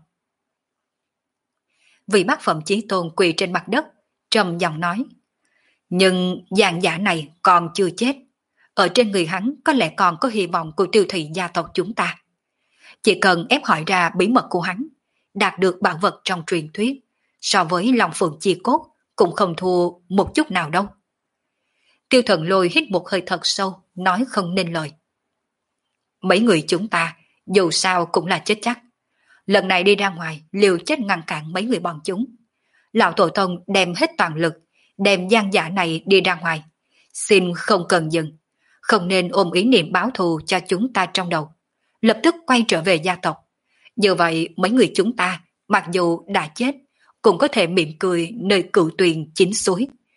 Vị bác phẩm chí tôn quỳ trên mặt đất, trầm giọng nói. Nhưng giàn giả này còn chưa chết. Ở trên người hắn có lẽ còn có hy vọng của Tiêu thị gia tộc chúng ta. Chỉ cần ép hỏi ra bí mật của hắn, đạt được bảo vật trong truyền thuyết, so với Long Phượng chia cốt cũng không thua một chút nào đâu. Tiêu Thần Lôi hít một hơi thật sâu, nói không nên lời. Mấy người chúng ta dù sao cũng là chết chắc. Lần này đi ra ngoài liều chết ngăn cản mấy người bọn chúng. Lão Tổ Tông đem hết toàn lực, đem gian giả này đi ra ngoài. Xin không cần dừng, không nên ôm ý niệm báo thù cho chúng ta trong đầu. Lập tức quay trở về gia tộc. Như vậy mấy người chúng ta, mặc dù đã chết, cũng có thể mỉm cười nơi cựu tuyền chín suối,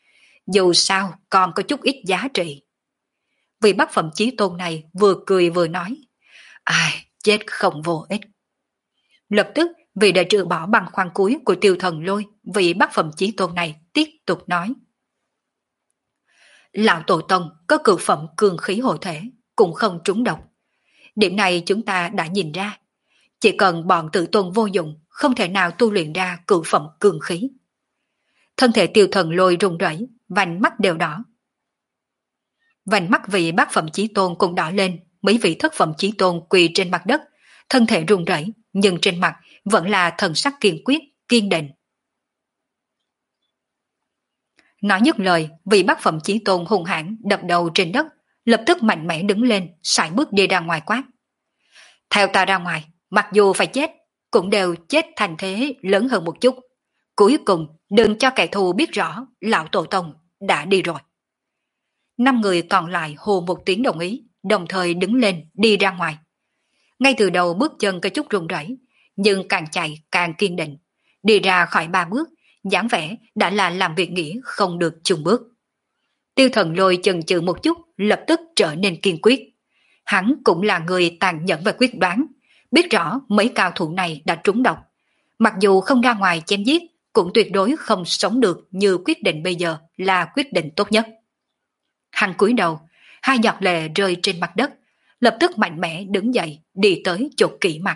dù sao còn có chút ít giá trị. Vị bát phẩm chí tôn này vừa cười vừa nói, ai, chết không vô ích. Lập tức, vì đã trừ bỏ băng khoăn cuối của Tiêu Thần Lôi, vị bát phẩm chí tôn này tiếp tục nói. Lão Tổ Tông có cực phẩm cường khí hộ thể, cũng không trúng độc. Điểm này chúng ta đã nhìn ra. Chỉ cần bọn tự tôn vô dụng, không thể nào tu luyện ra cực phẩm cường khí. Thân thể Tiêu Thần Lôi rung rẩy, vành mắt đều đỏ. Vành mắt vị bát phẩm chí tôn cũng đỏ lên, mấy vị thất phẩm chí tôn quỳ trên mặt đất, thân thể rung rẩy, nhưng trên mặt vẫn là thần sắc kiên quyết, kiên định. Nói nhất lời, vị bát phẩm chí tôn hung hãn đập đầu trên đất, lập tức mạnh mẽ đứng lên, sải bước đi ra ngoài quát. Theo ta ra ngoài, mặc dù phải chết, cũng đều chết thành thế lớn hơn một chút. Cuối cùng, đừng cho kẻ thù biết rõ lão Tổ Tông đã đi rồi. Năm người còn lại hô một tiếng đồng ý, đồng thời đứng lên đi ra ngoài. Ngay từ đầu bước chân có chút run rẩy, nhưng càng chạy càng kiên định. Đi ra khỏi ba bước, dáng vẻ đã là làm việc nghĩa không được chùng bước. Tiêu Thần Lôi chần chừ một chút, lập tức trở nên kiên quyết. Hắn cũng là người tàn nhẫn và quyết đoán, biết rõ mấy cao thủ này đã trúng độc. Mặc dù không ra ngoài chém giết, cũng tuyệt đối không sống được như quyết định bây giờ là quyết định tốt nhất. Hắn cúi đầu, hai giọt lệ rơi trên mặt đất, lập tức mạnh mẽ đứng dậy đi tới chỗ Kỷ Mặc.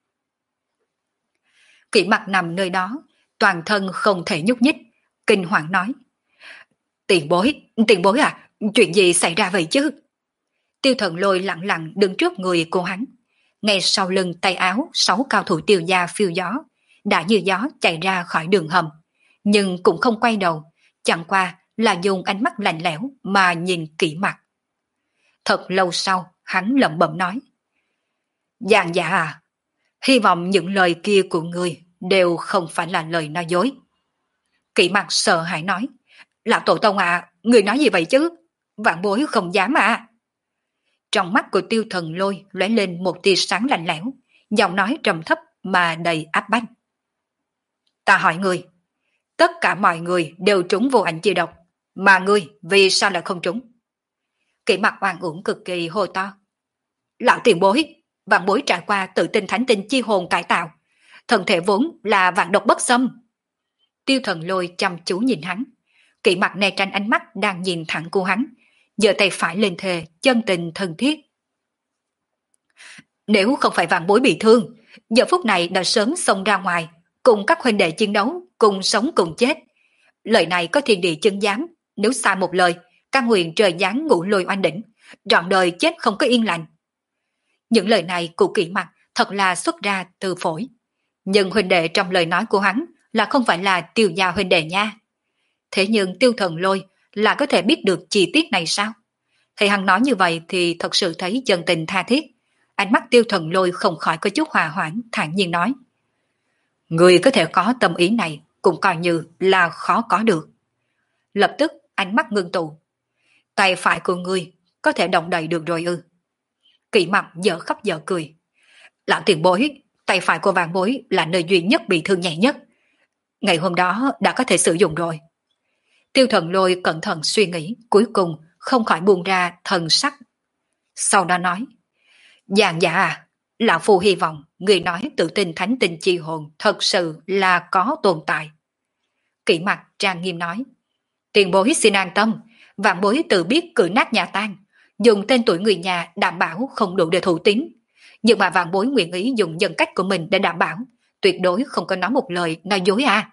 Kỷ Mặc nằm nơi đó, toàn thân không thể nhúc nhích, kinh hoàng nói. Tiền bối, tiền bối à, chuyện gì xảy ra vậy chứ? Tiêu Thần Lôi lặng lặng đứng trước người cô hắn. Ngay sau lưng tay áo sáu cao thủ Tiêu gia phiêu gió, đã như gió chạy ra khỏi đường hầm, nhưng cũng không quay đầu, chẳng qua là dùng ánh mắt lạnh lẽo mà nhìn Kỷ Mặc. Thật lâu sau, hắn lẩm bẩm nói. Giang Dạ à, hy vọng những lời kia của người đều không phải là lời nói dối. Kỷ Mặc sợ hãi nói. Lão Tổ Tông à, người nói gì vậy chứ? Vạn bối không dám à. Trong mắt của Tiêu Thần Lôi lóe lên một tia sáng lạnh lẽo, giọng nói trầm thấp mà đầy áp bách. Ta hỏi người, tất cả mọi người đều trúng vô ảnh chi độc, mà ngươi vì sao lại không trúng? Kỷ Mặc oan uổng cực kỳ hô to. Lão tiền bối, vạn bối trải qua tự tinh thánh tinh chi hồn cải tạo, thân thể vốn là vạn độc bất xâm. Tiêu Thần Lôi chăm chú nhìn hắn. Kỷ Mặc né tránh ánh mắt đang nhìn thẳng cô hắn, giơ tay phải lên thề, chân tình thân thiết. Nếu không phải vạn bối bị thương, giờ phút này đã sớm xông ra ngoài, cùng các huynh đệ chiến đấu, cùng sống cùng chết. Lời này có thiên địa chân giám, nếu sai một lời, căn nguyện trời giáng ngũ lôi oanh đỉnh, trọn đời chết không có yên lành. Những lời này của Kỷ Mặc thật là xuất ra từ phổi. Nhưng huynh đệ trong lời nói của hắn là không phải là Tiêu gia huynh đệ nha. Thế nhưng Tiêu Thần Lôi là có thể biết được chi tiết này sao? Thì hắn nói như vậy thì thật sự thấy chân tình tha thiết. Ánh mắt Tiêu Thần Lôi không khỏi có chút hòa hoãn, thản nhiên nói. Người có thể có tâm ý này cũng coi như là khó có được. Lập tức ánh mắt ngưng tụ. Tay phải của ngươi có thể động đậy được rồi ư? Kỷ Mặc dở khóc dở cười. Lão tiền bối, tay phải của vạn bối là nơi duy nhất bị thương nhẹ nhất. Ngày hôm đó đã có thể sử dụng rồi. Tiêu Thần Lôi cẩn thận suy nghĩ, cuối cùng không khỏi buông ra thần sắc. Sau đó nói, Giang Dạ à, lão phu hy vọng người nói tự tin thánh tinh chi hồn thật sự là có tồn tại. Kỷ Mặc trang nghiêm nói, tiền bối xin an tâm, vạn bối tự biết cử nát nhà tan, dùng tên tuổi người nhà đảm bảo không đủ để thủ tín. Nhưng mà vạn bối nguyện ý dùng nhân cách của mình để đảm bảo, tuyệt đối không có nói một lời nói dối à.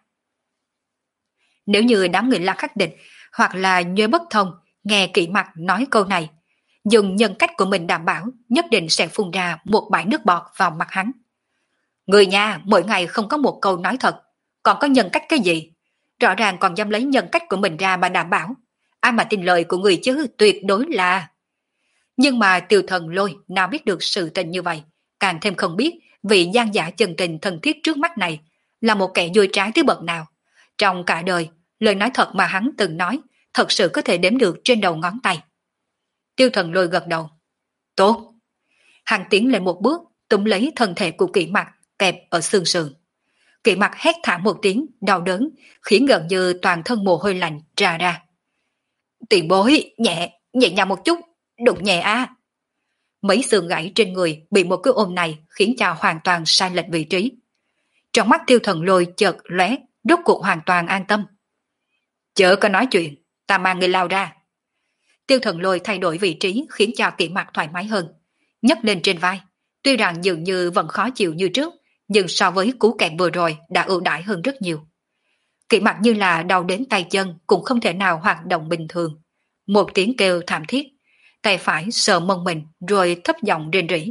Nếu như đám người La Khắc Địch hoặc là Nhuế Bất Thông nghe Kỷ Mặc nói câu này, dùng nhân cách của mình đảm bảo nhất định sẽ phun ra một bãi nước bọt vào mặt hắn. Người nhà mỗi ngày không có một câu nói thật, còn có nhân cách cái gì? Rõ ràng còn dám lấy nhân cách của mình ra mà đảm bảo. Ai mà tin lời của người chứ, tuyệt đối là... Nhưng mà Tiêu Thần Lôi nào biết được sự tình như vậy, càng thêm không biết vị Giang Giả chân tình thân thiết trước mắt này là một kẻ dối trá tới bậc nào. Trong cả đời, lời nói thật mà hắn từng nói thật sự có thể đếm được trên đầu ngón tay. Tiêu Thần Lôi gật đầu. Tốt. Hắn tiến lên một bước, túm lấy thân thể của Kỷ Mặc kẹp ở xương sườn. Kỷ Mặc hét thảm một tiếng đau đớn, khiến gần như toàn thân mồ hôi lạnh trà ra. Tiền bối, nhẹ, nhẹ nhàng một chút, đụng nhẹ a. Mấy xương gãy trên người bị một cái ôm này khiến cho hoàn toàn sai lệch vị trí. Trong mắt Tiêu Thần Lôi chợt lóe, rốt cuộc hoàn toàn an tâm. Chớ có nói chuyện, ta mang người lao ra. Tiêu Thần Lôi thay đổi vị trí khiến cho Kỷ Mặc thoải mái hơn, nhấc lên trên vai. Tuy rằng dường như vẫn khó chịu như trước, nhưng so với cú kẹp vừa rồi đã ưu đãi hơn rất nhiều. Kỷ Mặc như là đau đến tay chân cũng không thể nào hoạt động bình thường. Một tiếng kêu thảm thiết, tay phải sờ mông mình rồi thấp giọng rên rỉ.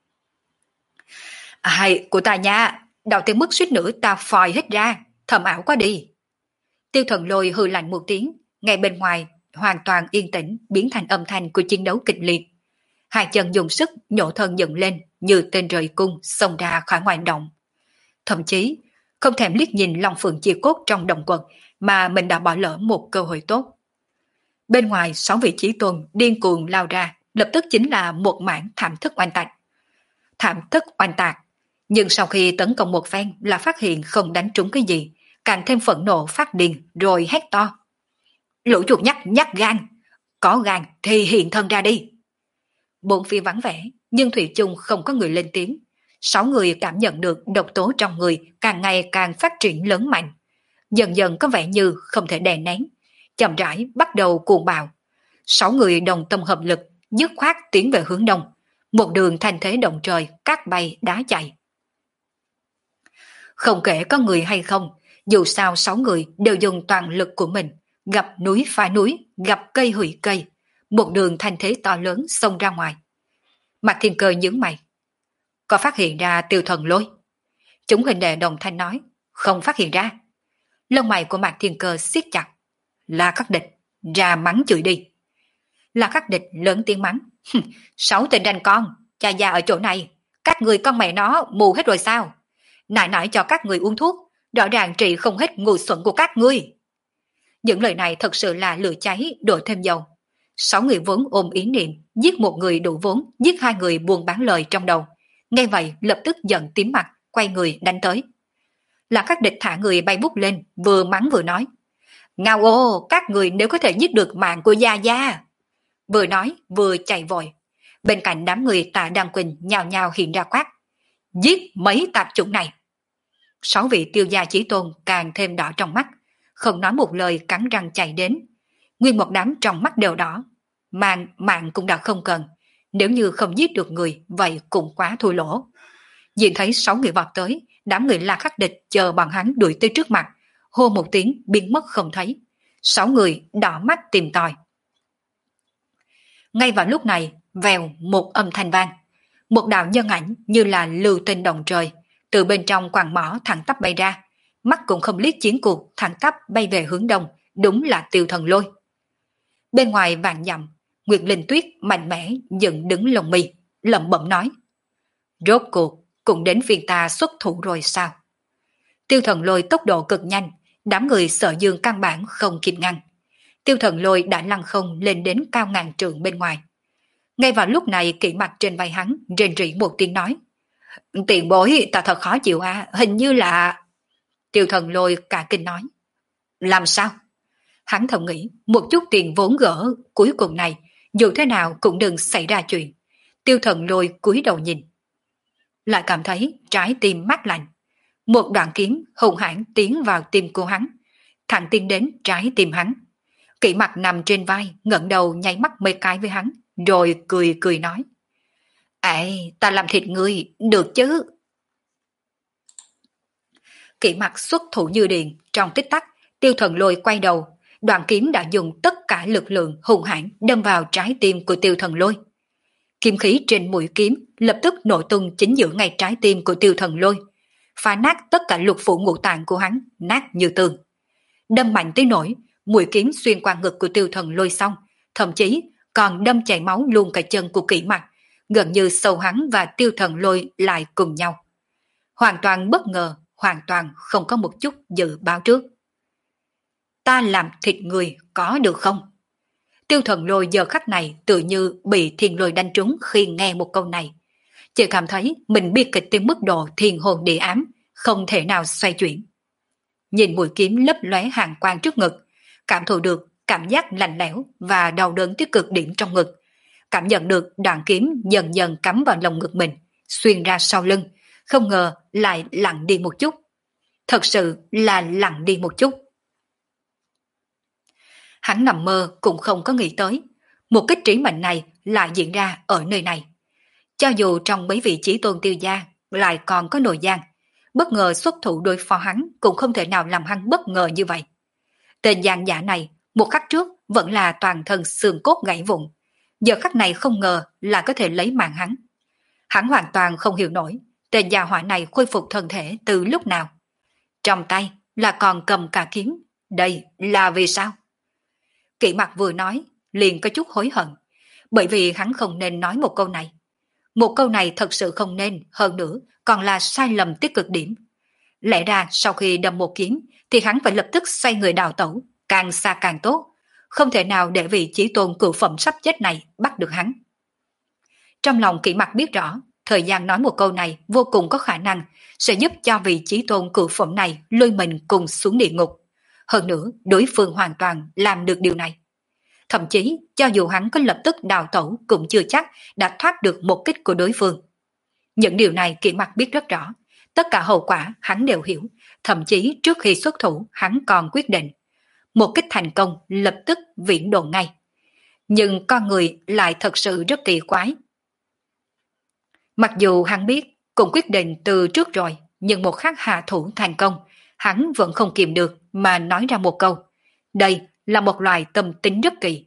Ai của ta nha, đau tới mức suýt nữa ta phòi hết ra, thầm ảo quá đi. Tiêu Thần Lôi hừ lạnh một tiếng, ngay bên ngoài hoàn toàn yên tĩnh biến thành âm thanh của chiến đấu kịch liệt. Hai chân dùng sức nhổ thân dựng lên như tên rời cung xông ra khỏi ngoài động. Thậm chí không thèm liếc nhìn Long Phượng chia cốt trong động quật mà mình đã bỏ lỡ một cơ hội tốt. Bên ngoài sáu vị chí tôn điên cuồng lao ra, lập tức chính là một mảng thảm thức oanh tạc. Thảm thức oanh tạc, nhưng sau khi tấn công một phen là phát hiện không đánh trúng cái gì, càng thêm phẫn nộ phát điên rồi hét to. Lũ chuột nhắt nhắt gan, có gan thì hiện thân ra đi. Bốn phía vắng vẻ, nhưng thủy chung không có người lên tiếng. Sáu người cảm nhận được độc tố trong người càng ngày càng phát triển lớn mạnh. Dần dần có vẻ như không thể đè nén, chậm rãi bắt đầu cuồng bạo. Sáu người đồng tâm hợp lực, dứt khoát tiến về hướng đông. Một đường thành thế động trời, cát bay đá chạy. Không kể có người hay không, dù sao sáu người đều dùng toàn lực của mình, gặp núi phá núi, gặp cây hủy cây. Một đường thành thế to lớn xông ra ngoài. Mạc Thiên Cơ nhướng mày. Có phát hiện ra Tiêu Thần Lôi? Chúng huynh đệ đồng thanh nói. Không phát hiện ra. Lông mày của Mạc Thiên Cơ siết chặt. La Khắc Địch, ra mắng chửi đi. La Khắc Địch lớn tiếng mắng. Sáu tên ranh con, cha già ở chỗ này. Các người con mẹ nó mù hết rồi sao? Nại nại cho các người uống thuốc, rõ ràng trị không hết ngu xuẩn của các ngươi. Những lời này thật sự là lửa cháy đổ thêm dầu. Sáu người vốn ôm ý niệm giết một người đủ vốn, giết hai người buồn bán lời trong đầu. Nghe vậy lập tức giận tím mặt, quay người đánh tới. Là các địch thả người bay bút lên, vừa mắng vừa nói. Ngao ô, các người nếu có thể giết được mạng của Gia Gia. Vừa nói vừa chạy vội. Bên cạnh đám người Tạ Đăng Quỳnh nhào nhào hiện ra quát. Giết mấy tạp chủng này. Sáu vị tiêu gia chí tôn càng thêm đỏ trong mắt, không nói một lời cắn răng chạy đến. Nguyên một đám trong mắt đều đỏ. Mạng, mạng cũng đã không cần. Nếu như không giết được người, vậy cũng quá thua lỗ. Nhìn thấy sáu người vọt tới, đám người La Khắc Địch chờ bọn hắn đuổi tới trước mặt, hô một tiếng biến mất không thấy. Sáu người đỏ mắt tìm tòi. Ngay vào lúc này, vèo một âm thanh vang. Một đạo nhân ảnh như là lưu tinh động trời, từ bên trong quàng mỏ thẳng tắp bay ra. Mắt cũng không liếc chiến cuộc, thẳng tắp bay về hướng đông, đúng là Tiêu Thần Lôi. Bên ngoài vạn dặm, Nguyệt Linh Tuyết mạnh mẽ dựng đứng lồng mi, lẩm bẩm nói. Rốt cuộc, cũng đến phiên ta xuất thủ rồi sao? Tiêu Thần Lôi tốc độ cực nhanh, đám người Sở Dương căn bản không kịp ngăn. Tiêu Thần Lôi đã lăn không lên đến cao ngàn trượng bên ngoài. Ngay vào lúc này Kỷ Mặc trên vai hắn rên rỉ một tiếng nói. Tiền bối ta thật khó chịu à, hình như là... Tiêu Thần Lôi cả kinh nói. Làm sao? Hắn thầm nghĩ một chút tiền vốn gỡ cuối cùng này dù thế nào cũng đừng xảy ra chuyện. Tiêu Thần Lôi cúi đầu nhìn, lại cảm thấy trái tim mát lạnh. Một đoạn kiếm hùng hãn tiến vào tim của hắn, thẳng tiến đến trái tim hắn. Kỷ Mặc nằm trên vai, ngẩng đầu nháy mắt mấy cái với hắn, rồi cười cười nói. Ê, ta làm thịt ngươi, được chứ? Kỷ Mặc xuất thủ như điện, trong tích tắc, Tiêu Thần Lôi quay đầu, đoạn kiếm đã dùng tất cả lực lượng hùng hãn đâm vào trái tim của Tiêu Thần Lôi. Kiếm khí trên mũi kiếm lập tức nổ tung chính giữa ngay trái tim của Tiêu Thần Lôi, phá nát tất cả lục phủ ngũ tạng của hắn, nát như tường. Đâm mạnh tới nỗi mũi kiếm xuyên qua ngực của Tiêu Thần Lôi xong, thậm chí còn đâm chảy máu luôn cả chân của Kỷ Mặc, gần như sâu hắn và Tiêu Thần Lôi lại cùng nhau. Hoàn toàn bất ngờ, hoàn toàn không có một chút dự báo trước. Ta làm thịt người có được không? Tiêu Thần Lôi giờ khắc này tự như bị thiên lôi đánh trúng khi nghe một câu này. Chỉ cảm thấy mình bi kịch tới mức độ thiên hồn địa ám, không thể nào xoay chuyển. Nhìn mũi kiếm lấp lóe hàng quang trước ngực, cảm thụ được cảm giác lạnh lẽo và đau đớn tới cực điểm trong ngực. Cảm nhận được đoạn kiếm dần dần cắm vào lồng ngực mình, xuyên ra sau lưng, không ngờ lại lặng đi một chút. Thật sự là lặng đi một chút. Hắn nằm mơ cũng không có nghĩ tới, một kích trí mệnh này lại diễn ra ở nơi này. Cho dù trong mấy vị chí tôn Tiêu gia lại còn có nội gian, bất ngờ xuất thủ đối phó hắn cũng không thể nào làm hắn bất ngờ như vậy. Tên gian giả này, một khắc trước vẫn là toàn thân xương cốt gãy vụn, giờ khắc này không ngờ là có thể lấy mạng hắn. Hắn hoàn toàn không hiểu nổi, tên gia hỏa này khôi phục thân thể từ lúc nào. Trong tay là còn cầm cả kiếm, đây là vì sao? Kỷ Mặc vừa nói, liền có chút hối hận, bởi vì hắn không nên nói một câu này. Một câu này thật sự không nên, hơn nữa còn là sai lầm tới cực điểm. Lẽ ra sau khi đâm một kiếm thì hắn phải lập tức xoay người đào tẩu, càng xa càng tốt, không thể nào để vị chí tôn cửu phẩm sắp chết này bắt được hắn. Trong lòng Kỷ Mặc biết rõ, thời gian nói một câu này vô cùng có khả năng sẽ giúp cho vị chí tôn cửu phẩm này lôi mình cùng xuống địa ngục. Hơn nữa, đối phương hoàn toàn làm được điều này. Thậm chí, cho dù hắn có lập tức đào tẩu cũng chưa chắc đã thoát được một kích của đối phương. Những điều này Kỷ Mặc biết rất rõ, tất cả hậu quả hắn đều hiểu, thậm chí trước khi xuất thủ hắn còn quyết định. Một kích thành công lập tức viễn độ ngay. Nhưng con người lại thật sự rất kỳ quái. Mặc dù hắn biết, cũng quyết định từ trước rồi, nhưng một khắc hạ thủ thành công, hắn vẫn không kìm được mà nói ra một câu. Đây là một loài tâm tính rất kỳ.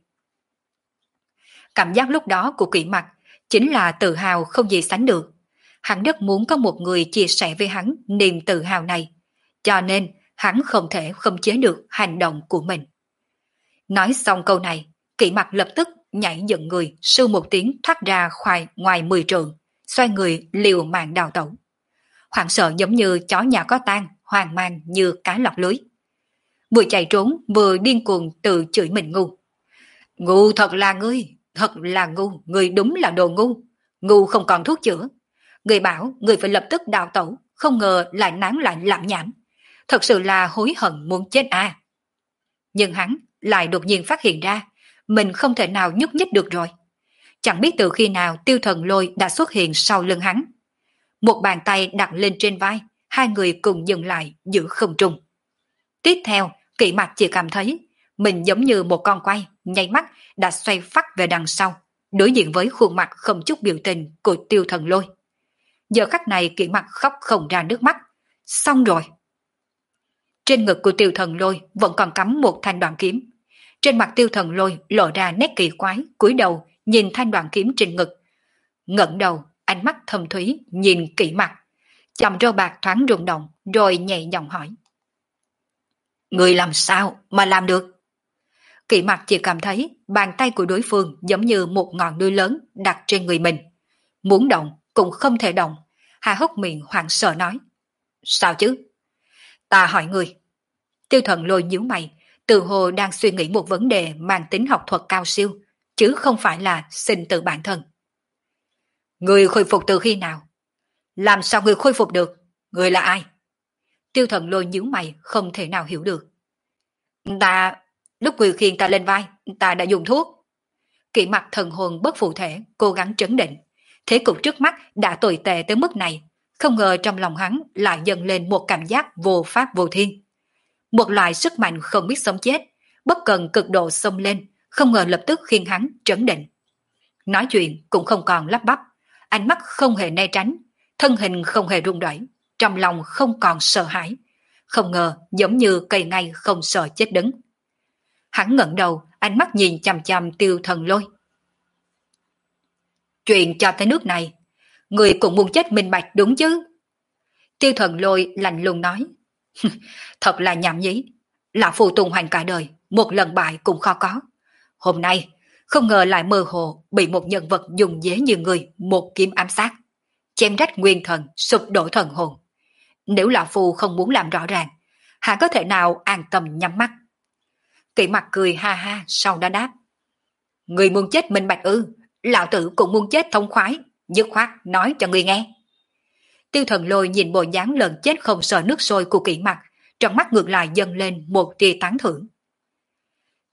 Cảm giác lúc đó của Kỷ Mặc chính là tự hào không gì sánh được. Hắn rất muốn có một người chia sẻ với hắn niềm tự hào này, cho nên hắn không thể khống chế được hành động của mình. Nói xong câu này, Kỷ Mặc lập tức nhảy dựng người, sưu một tiếng thoát ra ngoài ngoài mười trượng, xoay người liều mạng đào tẩu. Hoảng sợ giống như chó nhà có tang, hoang mang như cá lọt lưới. Vừa chạy trốn vừa điên cuồng tự chửi mình ngu. Ngu thật là ngươi, thật là ngu, ngươi đúng là đồ ngu. Ngu không còn thuốc chữa. Người bảo người phải lập tức đào tẩu, không ngờ lại nán lại làm nhảm. Thật sự là hối hận muốn chết à. Nhưng hắn lại đột nhiên phát hiện ra, mình không thể nào nhúc nhích được rồi. Chẳng biết từ khi nào Tiêu Thần Lôi đã xuất hiện sau lưng hắn. Một bàn tay đặt lên trên vai, hai người cùng dừng lại giữa không trung. Tiếp theo, Kỷ Mặc chỉ cảm thấy mình giống như một con quay, nháy mắt đã xoay phắt về đằng sau, đối diện với khuôn mặt không chút biểu tình của Tiêu Thần Lôi. Giờ khắc này Kỷ Mặc khóc không ra nước mắt. Xong rồi. Trên ngực của Tiêu Thần Lôi vẫn còn cắm một thanh đoạn kiếm. Trên mặt Tiêu Thần Lôi lộ ra nét kỳ quái, cúi đầu nhìn thanh đoạn kiếm trên ngực. Ngẩng đầu, ánh mắt thâm thúy nhìn Kỷ Mặc. Chòm râu bạc thoáng rung động, rồi nhẹ giọng hỏi. Người làm sao mà làm được? Kỷ Mặc chỉ cảm thấy bàn tay của đối phương giống như một ngọn núi lớn đặt trên người mình. Muốn động cũng không thể động. Hà hốc miệng hoảng sợ nói. Sao chứ? Ta hỏi người. Tiêu Thần Lôi nhíu mày, tự hồ đang suy nghĩ một vấn đề mang tính học thuật cao siêu, chứ không phải là sinh tử bản thân. Người khôi phục từ khi nào? Làm sao người khôi phục được? Người là ai? Tiêu Thần Lôi nhíu mày không thể nào hiểu được. Ta, lúc người khiêng ta lên vai, ta đã dùng thuốc. Kỷ Mặc thần hồn bất phụ thể, cố gắng trấn định. Thế cục trước mắt đã tồi tệ tới mức này, không ngờ trong lòng hắn lại dâng lên một cảm giác vô pháp vô thiên. Một loại sức mạnh không biết sống chết, bất cần cực độ xông lên, không ngờ lập tức khiến hắn trấn định. Nói chuyện cũng không còn lắp bắp, ánh mắt không hề né tránh, thân hình không hề rung rẩy, trong lòng không còn sợ hãi, không ngờ giống như cây ngay không sợ chết đứng. Hắn ngẩng đầu, ánh mắt nhìn chằm chằm Tiêu Thần Lôi. Chuyện cho tới nước này, người cũng muốn chết minh bạch đúng chứ? Tiêu Thần Lôi lạnh lùng nói. Thật là nhảm nhí, lão phù tung hoành cả đời, một lần bại cũng khó có. Hôm nay, không ngờ lại mơ hồ bị một nhân vật dùng dế như người một kiếm ám sát, chém rách nguyên thần, sụp đổ thần hồn. Nếu lão phù không muốn làm rõ ràng, hắn có thể nào an tâm nhắm mắt? Kỷ Mặc cười ha ha, sau đó đáp. Người muốn chết minh bạch ư? Lão tử cũng muốn chết thông khoái, dứt khoát nói cho người nghe. Tiêu Thần Lôi nhìn bộ dáng lợn chết không sợ nước sôi của Kỷ Mặc, trong mắt ngược lại dâng lên một tia tán thưởng.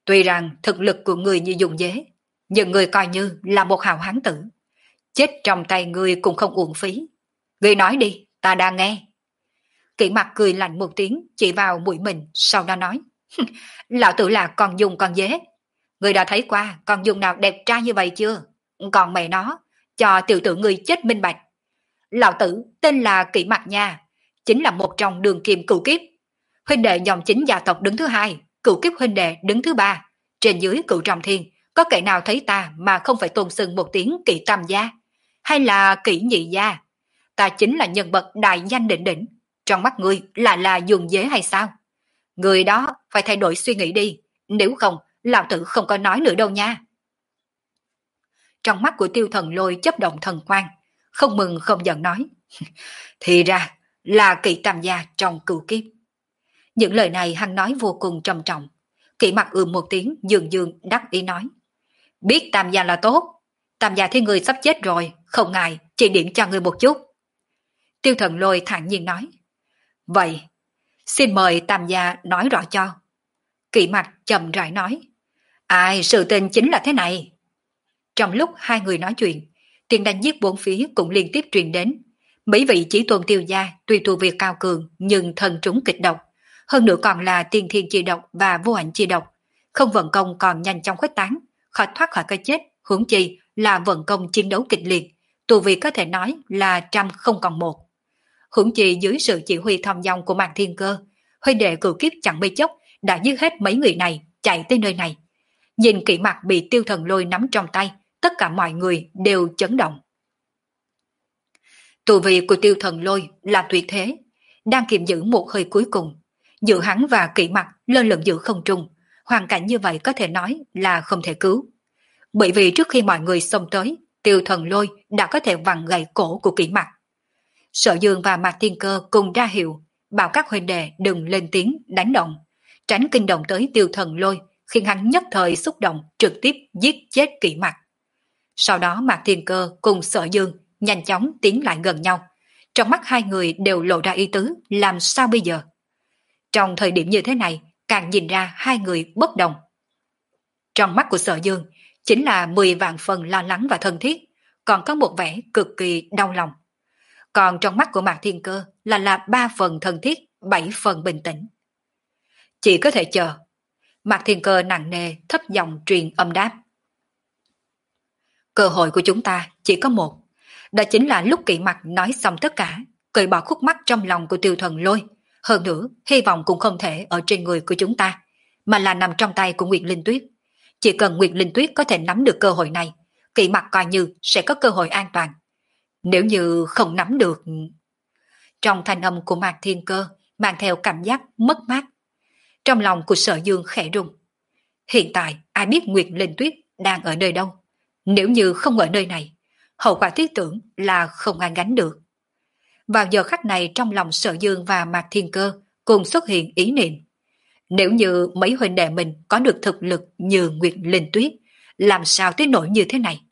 Tuy rằng thực lực của người như dùng dế, nhưng người coi như là một hào hán tử. Chết trong tay người cũng không uổng phí. Người nói đi, ta đang nghe. Kỷ mặt cười lạnh một tiếng, chỉ vào mũi mình, sau đó nói. Lão tử là con dung con dế. Người đã thấy qua con dung nào đẹp trai như vậy chưa? Còn mẹ nó, cho tiểu tử người chết minh bạch. Lão tử tên là Kỷ mặt nha, chính là một trong đường kim cửu kiếp. Huynh đệ dòng chính gia tộc đứng thứ hai, cửu kiếp huynh đệ đứng thứ ba. Trên dưới cửu trọng thiên, có kẻ nào thấy ta mà không phải tôn xưng một tiếng Kỷ tam gia? Hay là Kỷ nhị gia? Ta chính là nhân vật đại danh đỉnh đỉnh. Trong mắt ngươi là là dùng dế hay sao? Người đó phải thay đổi suy nghĩ đi, nếu không, lão tử không có nói nữa đâu nha. Trong mắt của Tiêu Thần Lôi chớp động thần quang, không mừng không giận nói. Thì ra là Kỷ tam gia trong cửu kiếp. Những lời này hắn nói vô cùng trầm trọng. Kỷ mặt ừm một tiếng, dường dường đắc ý nói. Biết tam gia là tốt, tam gia thấy người sắp chết rồi, không ngại, chỉ điểm cho người một chút. Tiêu Thần Lôi thản nhiên nói. Vậy, xin mời tam gia nói rõ cho. Kỷ mặt chậm rãi nói. Ai, sự tình chính là thế này. Trong lúc hai người nói chuyện, tiếng đánh giết bốn phía cũng liên tiếp truyền đến. Mấy vị chí tôn Tiêu gia tuy tu vi cao cường nhưng thần trúng kịch độc, hơn nữa còn là tiên thiên chi độc và vô ảnh chi độc, không vận công còn nhanh chóng khuếch tán, khỏi thoát khỏi cái chết, huống chi là vận công chiến đấu kịch liệt, tu vi có thể nói là trăm không còn một. Huống chi dưới sự chỉ huy thong dong của Mạc Thiên Cơ, huynh đệ cửu kiếp chẳng mấy chốc đã giết hết mấy người này, chạy tới nơi này. Nhìn Kỷ mặt bị Tiêu Thần Lôi nắm trong tay, tất cả mọi người đều chấn động. Tu vi của Tiêu Thần Lôi là tuyệt thế, đang kiềm giữ một hơi cuối cùng. Giữa hắn và Kỷ mặt lơ lửng giữa không trung, hoàn cảnh như vậy có thể nói là không thể cứu. Bởi vì trước khi mọi người xông tới, Tiêu Thần Lôi đã có thể vặn gãy cổ của Kỷ mặt. Sở Dương và Mạc Thiên Cơ cùng ra hiệu, bảo các huynh đệ đừng lên tiếng đánh động, tránh kinh động tới Tiêu Thần Lôi, khiến hắn nhất thời xúc động trực tiếp giết chết Kỷ mặt. Sau đó Mạc Thiên Cơ cùng Sở Dương nhanh chóng tiến lại gần nhau. Trong mắt hai người đều lộ ra ý tứ làm sao bây giờ. Trong thời điểm như thế này, càng nhìn ra hai người bất đồng. Trong mắt của Sở Dương chính là mười vạn phần lo lắng và thân thiết, còn có một vẻ cực kỳ đau lòng. Còn trong mắt của Mạc Thiên Cơ là là ba phần thân thiết, bảy phần bình tĩnh. Chỉ có thể chờ. Mạc Thiên Cơ nặng nề thấp giọng truyền âm đáp. Cơ hội của chúng ta chỉ có một. Đó chính là lúc Kỷ mặt nói xong tất cả, cởi bỏ khúc mắc trong lòng của Tiêu Thần Lôi. Hơn nữa, hy vọng cũng không thể ở trên người của chúng ta, mà là nằm trong tay của Nguyệt Linh Tuyết. Chỉ cần Nguyệt Linh Tuyết có thể nắm được cơ hội này, Kỷ mặt coi như sẽ có cơ hội an toàn. Nếu như không nắm được... Trong thanh âm của Mạc Thiên Cơ mang theo cảm giác mất mát. Trong lòng của Sở Dương khẽ rung. Hiện tại ai biết Nguyệt Linh Tuyết đang ở nơi đâu? Nếu như không ở nơi này, hậu quả thiết tưởng là không ai gánh được. Vào giờ khắc này trong lòng Sở Dương và Mạc Thiên Cơ cùng xuất hiện ý niệm. Nếu như mấy huynh đệ mình có được thực lực như Nguyệt Linh Tuyết, làm sao tới nỗi như thế này?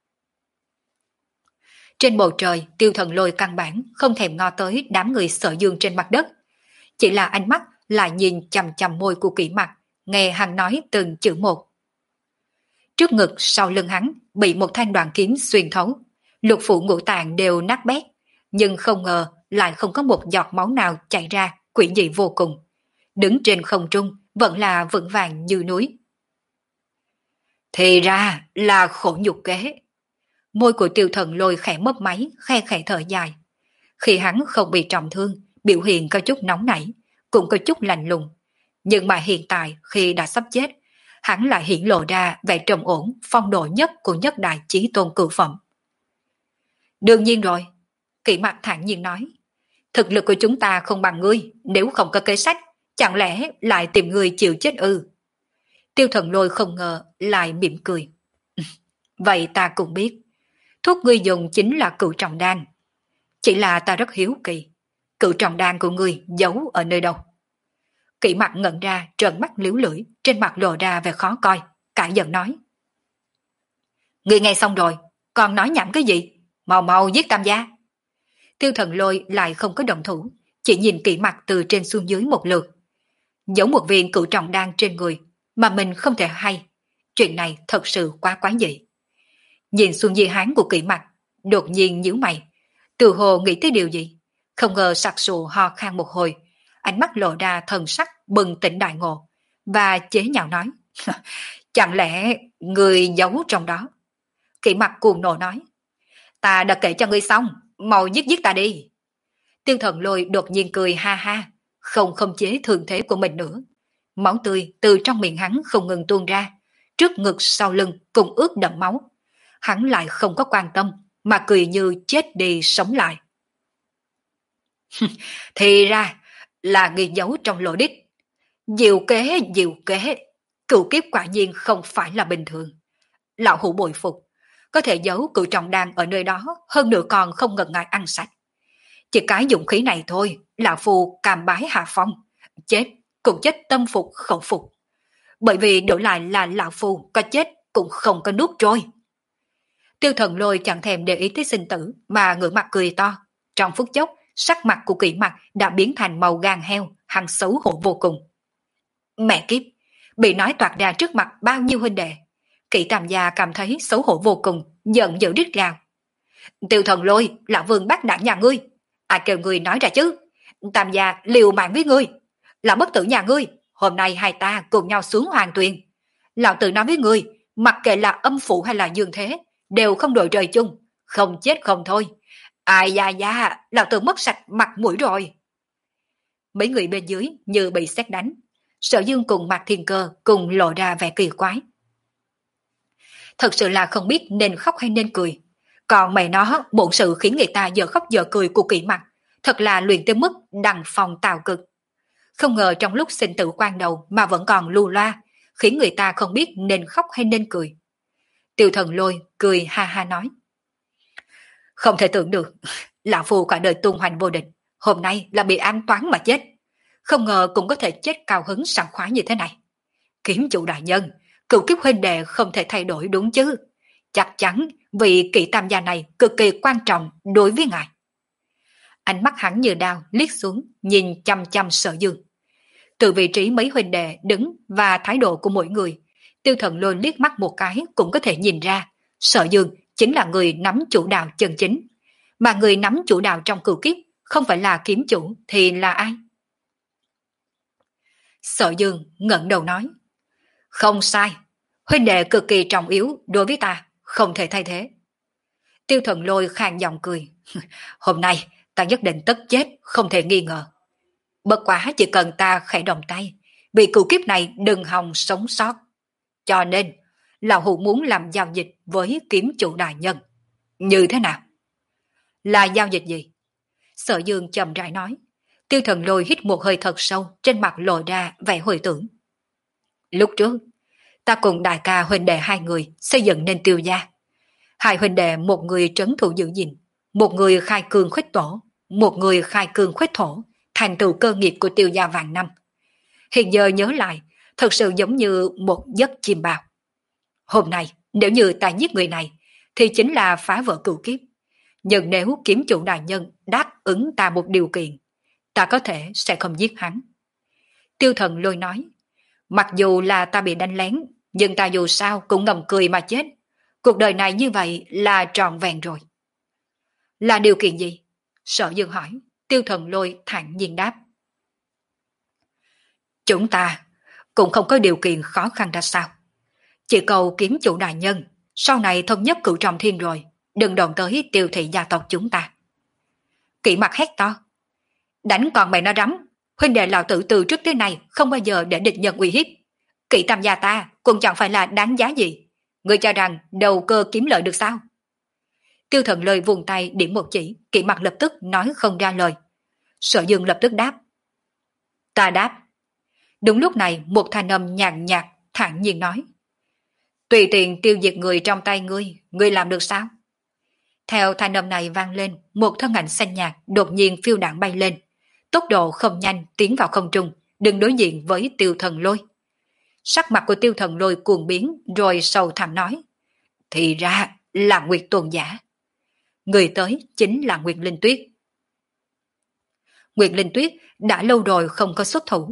Trên bầu trời, Tiêu Thần Lôi căn bản không thèm ngó tới đám người Sở Dương trên mặt đất. Chỉ là ánh mắt lại nhìn chằm chằm môi của Kỷ mặt, nghe hắn nói từng chữ một. Trước ngực sau lưng hắn bị một thanh đoàn kiếm xuyên thấu, lục phủ ngũ tạng đều nát bét, nhưng không ngờ lại không có một giọt máu nào chảy ra, quỷ dị vô cùng. Đứng trên không trung vẫn là vững vàng như núi. Thì ra là khổ nhục kế. Môi của Tiêu Thần Lôi khẽ mấp máy, khe khẽ thở dài. Khi hắn không bị trọng thương, biểu hiện có chút nóng nảy, cũng có chút lạnh lùng. Nhưng mà hiện tại khi đã sắp chết, hắn lại hiển lộ ra vẻ trầm ổn, phong độ nhất của nhất đại chí tôn cửu phẩm. Đương nhiên rồi, Kỷ mặt thản nhiên nói. Thực lực của chúng ta không bằng ngươi, nếu không có kế sách, chẳng lẽ lại tìm người chịu chết ư? Tiêu Thần Lôi không ngờ lại mỉm cười. Vậy ta cũng biết, thuốc ngươi dùng chính là cửu trọng đan. Chỉ là ta rất hiếu kỳ, cửu trọng đan của ngươi giấu ở nơi đâu? Kỷ mặt ngẩn ra, trợn mắt liếu lưỡi, trên mặt lộ ra vẻ khó coi, cãi giận nói. Ngươi nghe xong rồi, còn nói nhảm cái gì? Mau mau giết tam gia. Tiêu Thần Lôi lại không có động thủ, chỉ nhìn Kỷ mặt từ trên xuống dưới một lượt. Giấu một viên cửu trọng đan trên người, mà mình không thể hay. Chuyện này thật sự quá quái dị. Nhìn xuống di hán của Kỷ Mặc, đột nhiên nhíu mày, từ hồ nghĩ tới điều gì, không ngờ sặc sụ ho khan một hồi, ánh mắt lộ ra thần sắc bừng tỉnh đại ngộ, và chế nhạo nói, chẳng lẽ người giấu trong đó? Kỷ Mặc cuồng nộ nói, ta đã kể cho ngươi xong, mau giết giết ta đi. Tiêu Thần Lôi đột nhiên cười ha ha, không khống chế thương thế của mình nữa. Máu tươi từ trong miệng hắn không ngừng tuôn ra, trước ngực sau lưng cùng ướt đẫm máu. Hắn lại không có quan tâm, mà cười như chết đi sống lại. Thì ra là ghi dấu trong lỗ đít. Diệu kế, diệu kế, cửu kiếp quả nhiên không phải là bình thường. Lão hủ bội phục, có thể giấu cửu trọng đan ở nơi đó, hơn nữa còn không ngần ngại ăn sạch. Chỉ cái dụng khí này thôi, lão phu cam bái hạ phong, chết cũng chết tâm phục khẩu phục. Bởi vì đổi lại là lão phu có chết cũng không có nuốt trôi. Tiêu Thần Lôi chẳng thèm để ý tới sinh tử mà ngửa mặt cười to. Trong phút chốc, sắc mặt của Kỷ Mặc đã biến thành màu gan heo, hắn xấu hổ vô cùng. Mẹ kiếp, bị nói toạc ra trước mặt bao nhiêu huynh đệ. Kỷ Tam Gia cảm thấy xấu hổ vô cùng, giận dữ rít gào. Tiêu Thần Lôi, lão vương bắt đảng nhà ngươi. Ai kêu ngươi nói ra chứ? Tam Gia liều mạng với ngươi. Lão bất tử nhà ngươi, hôm nay hai ta cùng nhau xuống hoàng tuyền. Lão tự nói với ngươi, mặc kệ là âm phụ hay là dương thế, đều không đội trời chung, không chết không thôi. Ai da da, lão tự mất sạch mặt mũi rồi. Mấy người bên dưới như bị sét đánh. Sở Dương cùng Mạc Thiên Cơ cùng lộ ra vẻ kỳ quái. Thật sự là không biết nên khóc hay nên cười. Còn mày nó, bổn sự khiến người ta giờ khóc giờ cười của Kỷ Mặc, thật là luyện tới mức đằng phòng tào cực. Không ngờ trong lúc sinh tử quan đầu mà vẫn còn lưu loa, khiến người ta không biết nên khóc hay nên cười. Tiêu Thần Lôi cười ha ha nói. Không thể tưởng được, lão phu cả đời tung hoành vô địch, hôm nay là bị an toán mà chết. Không ngờ cũng có thể chết cao hứng sảng khoái như thế này. Kiếm chủ đại nhân, cửu kiếp huynh đệ không thể thay đổi đúng chứ. Chắc chắn vị Kỷ Tam Gia này cực kỳ quan trọng đối với ngài. Ánh mắt hắn như đao liếc xuống, nhìn chăm chăm Sở Dương. Từ vị trí mấy huynh đệ đứng và thái độ của mỗi người, Tiêu Thần Lôi liếc mắt một cái cũng có thể nhìn ra, Sở Dương chính là người nắm chủ đạo chân chính. Mà người nắm chủ đạo trong cửu kiếp không phải là kiếm chủ thì là ai? Sở Dương ngẩng đầu nói. Không sai, huynh đệ cực kỳ trọng yếu đối với ta, không thể thay thế. Tiêu Thần Lôi khàn giọng cười. Hôm nay ta nhất định tất chết, không thể nghi ngờ. Bất quá chỉ cần ta khẽ động tay, vị cửu kiếp này đừng hòng sống sót. Cho nên, lão hủ muốn làm giao dịch với kiếm chủ đại nhân. Như thế nào? Là giao dịch gì? Sở Dương chậm rãi nói. Tiêu Thần Lôi hít một hơi thật sâu, trên mặt lộ ra vẻ hồi tưởng. Lúc trước, ta cùng đại ca huynh đệ hai người xây dựng nên Tiêu gia. Hai huynh đệ, một người trấn thủ giữ gìn, một người khai cương khuếch tổ, một người khai cương khuếch thổ, thành tựu cơ nghiệp của Tiêu gia vạn năm. Hiện giờ nhớ lại, thật sự giống như một giấc chim bao. Hôm nay, nếu như ta giết người này, thì chính là phá vỡ cửu kiếp. Nhưng nếu kiếm chủ đại nhân đáp ứng ta một điều kiện, ta có thể sẽ không giết hắn. Tiêu Thần Lôi nói, mặc dù là ta bị đánh lén, nhưng ta dù sao cũng ngầm cười mà chết. Cuộc đời này như vậy là trọn vẹn rồi. Là điều kiện gì? Sở Dương hỏi. Tiêu Thần Lôi thản nhiên đáp. Chúng ta cũng không có điều kiện khó khăn ra sao. Chỉ cầu kiếm chủ đại nhân, sau này thống nhất cửu trọng thiên rồi, đừng động tới Tiêu thị gia tộc chúng ta. Kỷ Mặc hét to. Đánh còn mày nó rắm, huynh đệ lão tử từ trước tới nay không bao giờ để địch nhân uy hiếp. Kỷ Tam gia ta cũng chẳng phải là đáng giá gì. Ngươi cho rằng đầu cơ kiếm lợi được sao? Tiêu Thần Lôi vùng tay điểm một chỉ, Kỷ Mặc lập tức nói không ra lời. Sở Dương lập tức đáp. Ta đáp. Đúng lúc này một thanh âm nhàn nhạt thản nhiên nói. Tùy tiện tiêu diệt người trong tay ngươi, ngươi làm được sao? Theo thanh âm này vang lên, một thân ảnh xanh nhạt đột nhiên phiêu đạn bay lên. Tốc độ không nhanh tiến vào không trung, đừng đối diện với Tiêu Thần Lôi. Sắc mặt của Tiêu Thần Lôi cuồng biến rồi sầu thẳm nói. Thì ra là Nguyệt Tôn giả. Người tới chính là Nguyệt Linh Tuyết. Nguyệt Linh Tuyết đã lâu rồi không có xuất thủ.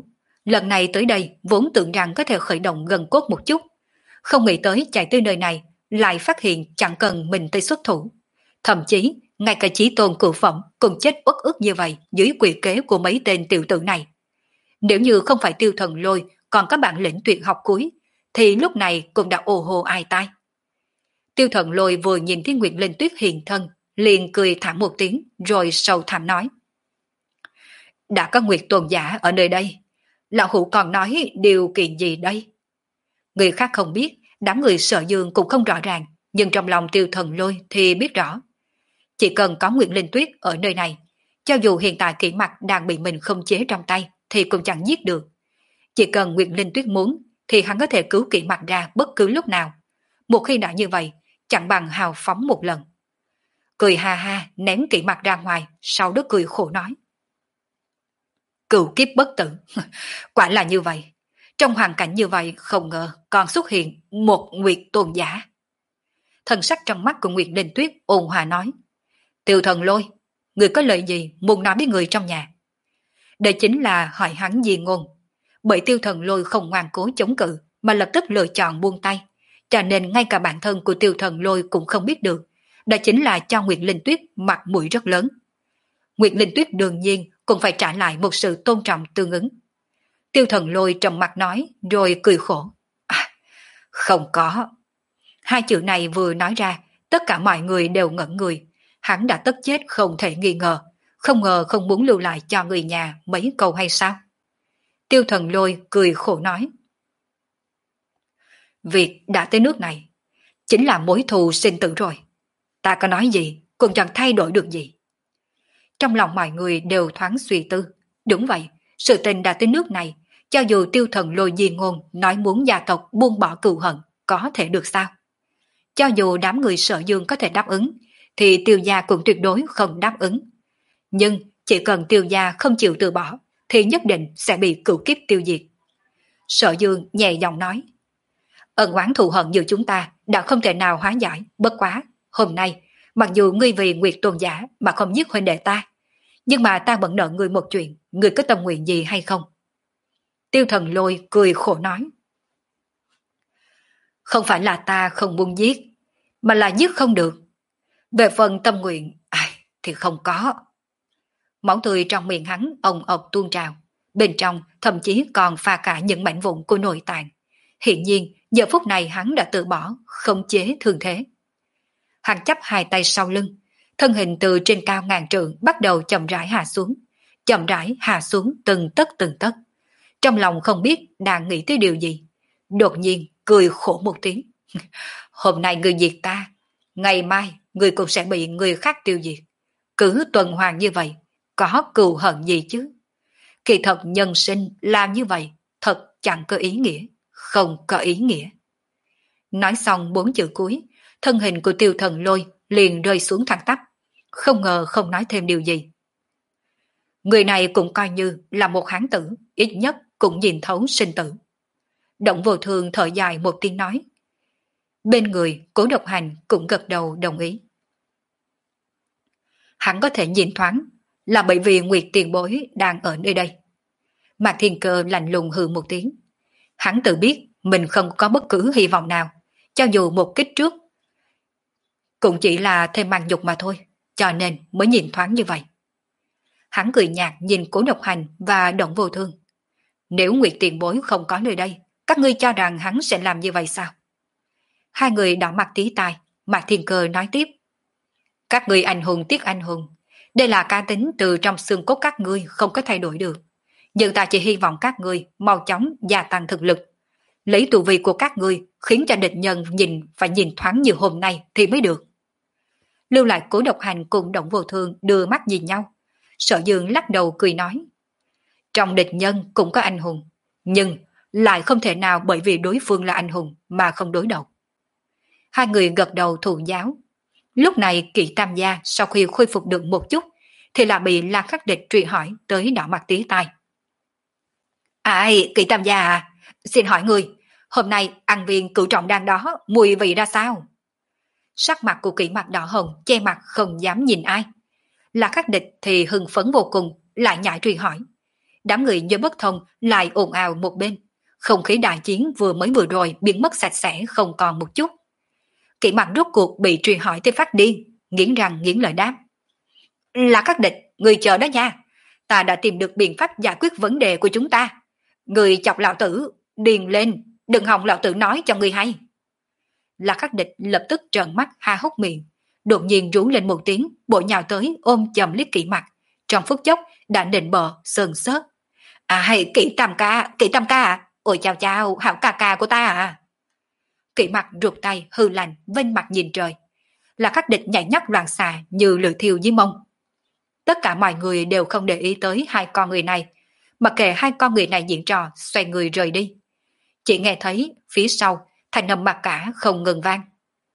Lần này tới đây vốn tưởng rằng có thể khởi động gần cốt một chút, không nghĩ tới chạy tới nơi này lại phát hiện chẳng cần mình tới xuất thủ. Thậm chí ngay cả chí tôn cửu phẩm cũng chết uất ức như vậy dưới quỷ kế của mấy tên tiểu tử này. Nếu như không phải Tiêu Thần Lôi còn có bản lĩnh tuyệt học cuối, thì lúc này cũng đã ồ hồ ai tai. Tiêu Thần Lôi vừa nhìn thấy Nguyệt Linh Tuyết hiện thân, liền cười thảm một tiếng, rồi sâu thẳm nói: đã có Nguyệt Tôn giả ở nơi đây, lão hữu còn nói điều kiện gì đây? Người khác không biết, đám người Sở Dương cũng không rõ ràng, nhưng trong lòng Tiêu Thần Lôi thì biết rõ. Chỉ cần có Nguyệt Linh Tuyết ở nơi này, cho dù hiện tại kỹ mặt đang bị mình không chế trong tay, thì cũng chẳng giết được. Chỉ cần Nguyệt Linh Tuyết muốn, thì hắn có thể cứu kỹ mặt ra bất cứ lúc nào. Một khi đã như vậy, chẳng bằng hào phóng một lần. Cười ha ha, ném kỹ mặt ra ngoài, sau đó cười khổ nói: cửu kiếp bất tử, quả là như vậy. Trong hoàn cảnh như vậy, không ngờ còn xuất hiện một Nguyệt Tôn giả. Thần sắc trong mắt của Nguyệt Linh Tuyết ôn hòa nói: Tiêu Thần Lôi, người có lời gì muốn nói với người trong nhà? Đây chính là hỏi hắn di ngôn. Bởi Tiêu Thần Lôi không ngoan cố chống cự, mà lập tức lựa chọn buông tay, cho nên ngay cả bản thân của Tiêu Thần Lôi cũng không biết được. Đó chính là cho Nguyệt Linh Tuyết mặt mũi rất lớn. Nguyệt Linh Tuyết đương nhiên cũng phải trả lại một sự tôn trọng tương ứng. Tiêu Thần Lôi trầm mặt nói, rồi cười khổ: à, không có. Hai chữ này vừa nói ra, tất cả mọi người đều ngẩn người. Hắn đã tất chết không thể nghi ngờ, không ngờ không muốn lưu lại cho người nhà mấy câu hay sao? Tiêu Thần Lôi cười khổ nói: việc đã tới nước này, chính là mối thù sinh tử rồi. Ta có nói gì cũng chẳng thay đổi được gì. Trong lòng mọi người đều thoáng suy tư. Đúng vậy, sự tình đã tới nước này, cho dù Tiêu Thần Lôi di ngôn nói muốn gia tộc buông bỏ cừu hận, có thể được sao? Cho dù đám người Sở Dương có thể đáp ứng, thì Tiêu gia cũng tuyệt đối không đáp ứng. Nhưng chỉ cần Tiêu gia không chịu từ bỏ, thì nhất định sẽ bị cửu kiếp tiêu diệt. Sở Dương nhẹ giọng nói: ân oán thù hận giữa chúng ta đã không thể nào hóa giải, bất quá hôm nay mặc dù ngươi vì Nguyệt Tôn giả mà không giết huynh đệ ta, nhưng mà ta vẫn nợ ngươi một chuyện, ngươi có tâm nguyện gì hay không? Tiêu Thần Lôi cười khổ nói: không phải là ta không muốn giết, mà là giết không được. Về phần tâm nguyện, ai, thì không có. Máu tươi trong miệng hắn ồng ộc tuôn trào, bên trong thậm chí còn pha cả những mảnh vụn của nội tạng. Hiện nhiên, giờ phút này hắn đã từ bỏ, khống chế thương thế. Hắn chắp hai tay sau lưng, thân hình từ trên cao ngàn trượng bắt đầu chậm rãi hạ xuống, chậm rãi hạ xuống từng tấc từng tấc. Trong lòng không biết đang nghĩ tới điều gì, đột nhiên cười khổ một tiếng. Hôm nay người diệt ta, ngày mai người cũng sẽ bị người khác tiêu diệt. Cứ tuần hoàn như vậy, có cừu hận gì chứ? Kỳ thật nhân sinh làm như vậy, thật chẳng có ý nghĩa, không có ý nghĩa. Nói xong bốn chữ cuối, thân hình của Tiêu Thần Lôi liền rơi xuống thẳng tắp, không ngờ không nói thêm điều gì. Người này cũng coi như là một hán tử, ít nhất cũng nhìn thấu sinh tử. Động Vô Thương thở dài một tiếng nói. Bên người Cố Độc Hành cũng gật đầu đồng ý. Hắn có thể nhìn thoáng là bởi vì Nguyệt Tiền Bối đang ở nơi đây. Mạc Thiên Cơ lạnh lùng hừ một tiếng. Hắn tự biết mình không có bất cứ hy vọng nào, cho dù một kích trước cũng chỉ là thêm mang nhục mà thôi, cho nên mới nhìn thoáng như vậy. Hắn cười nhạt nhìn Cố Độc Hành và Động Vô Thương. Nếu Nguyệt Tiền Bối không có nơi đây, các ngươi cho rằng hắn sẽ làm như vậy sao? Hai người đỏ mặt tí tai, Mạc Thiên Cơ nói tiếp. Các ngươi anh hùng tiếc anh hùng, đây là cá tính từ trong xương cốt các ngươi không có thay đổi được. Nhưng ta chỉ hy vọng các ngươi mau chóng gia tăng thực lực. Lấy tù vi của các ngươi khiến cho địch nhân nhìn phải nhìn thoáng như hôm nay thì mới được. Lưu lại Cố Độc Hành cùng Động Vô Thương đưa mắt nhìn nhau. Sở Dương lắc đầu cười nói. Trong địch nhân cũng có anh hùng, nhưng lại không thể nào bởi vì đối phương là anh hùng mà không đối đầu. Hai người gật đầu thụ giáo. Lúc này Kỵ Tam Gia sau khi khôi phục được một chút thì là bị La Khắc Địch truy hỏi tới đỏ mặt tía tai. Ai, Kỵ Tam Gia à, xin hỏi người, hôm nay ăn viên cửu trọng đan đó mùi vị ra sao? Sắc mặt của Kỵ mặt đỏ hồng, che mặt không dám nhìn ai. La Khắc Địch thì hưng phấn vô cùng, lại nhảy truy hỏi. đám người như bất thông lại ồn ào một bên. Không khí đại chiến vừa mới vừa rồi biến mất sạch sẽ không còn một chút. Kỷ Mặc rốt cuộc bị truy hỏi tới phát điên, nghiến răng nghiến lợi đáp. Là các địch, người chờ đó nha. Ta đã tìm được biện pháp giải quyết vấn đề của chúng ta. Người chọc lão tử, điền lên, đừng hòng lão tử nói cho người hay. Là các địch lập tức trợn mắt ha hốc miệng, đột nhiên rú lên một tiếng, bộ nhào tới ôm chầm liếc Kỷ Mặc, trong phút chốc đã định bờ sờn sớt. À hay Kỷ Tam ca, Kỷ Tam ca à? Ôi chào chào, hảo ca ca của ta à. Kỷ Mặc rụt tay hư lạnh, vênh mặt nhìn trời. Là các địch nhảy nhắc loạn xà như lửa thiêu dưới mông. Tất cả mọi người đều không để ý tới hai con người này, mặc kệ hai con người này diễn trò, xoay người rời đi. Chỉ nghe thấy phía sau thanh âm mặc cả không ngừng vang.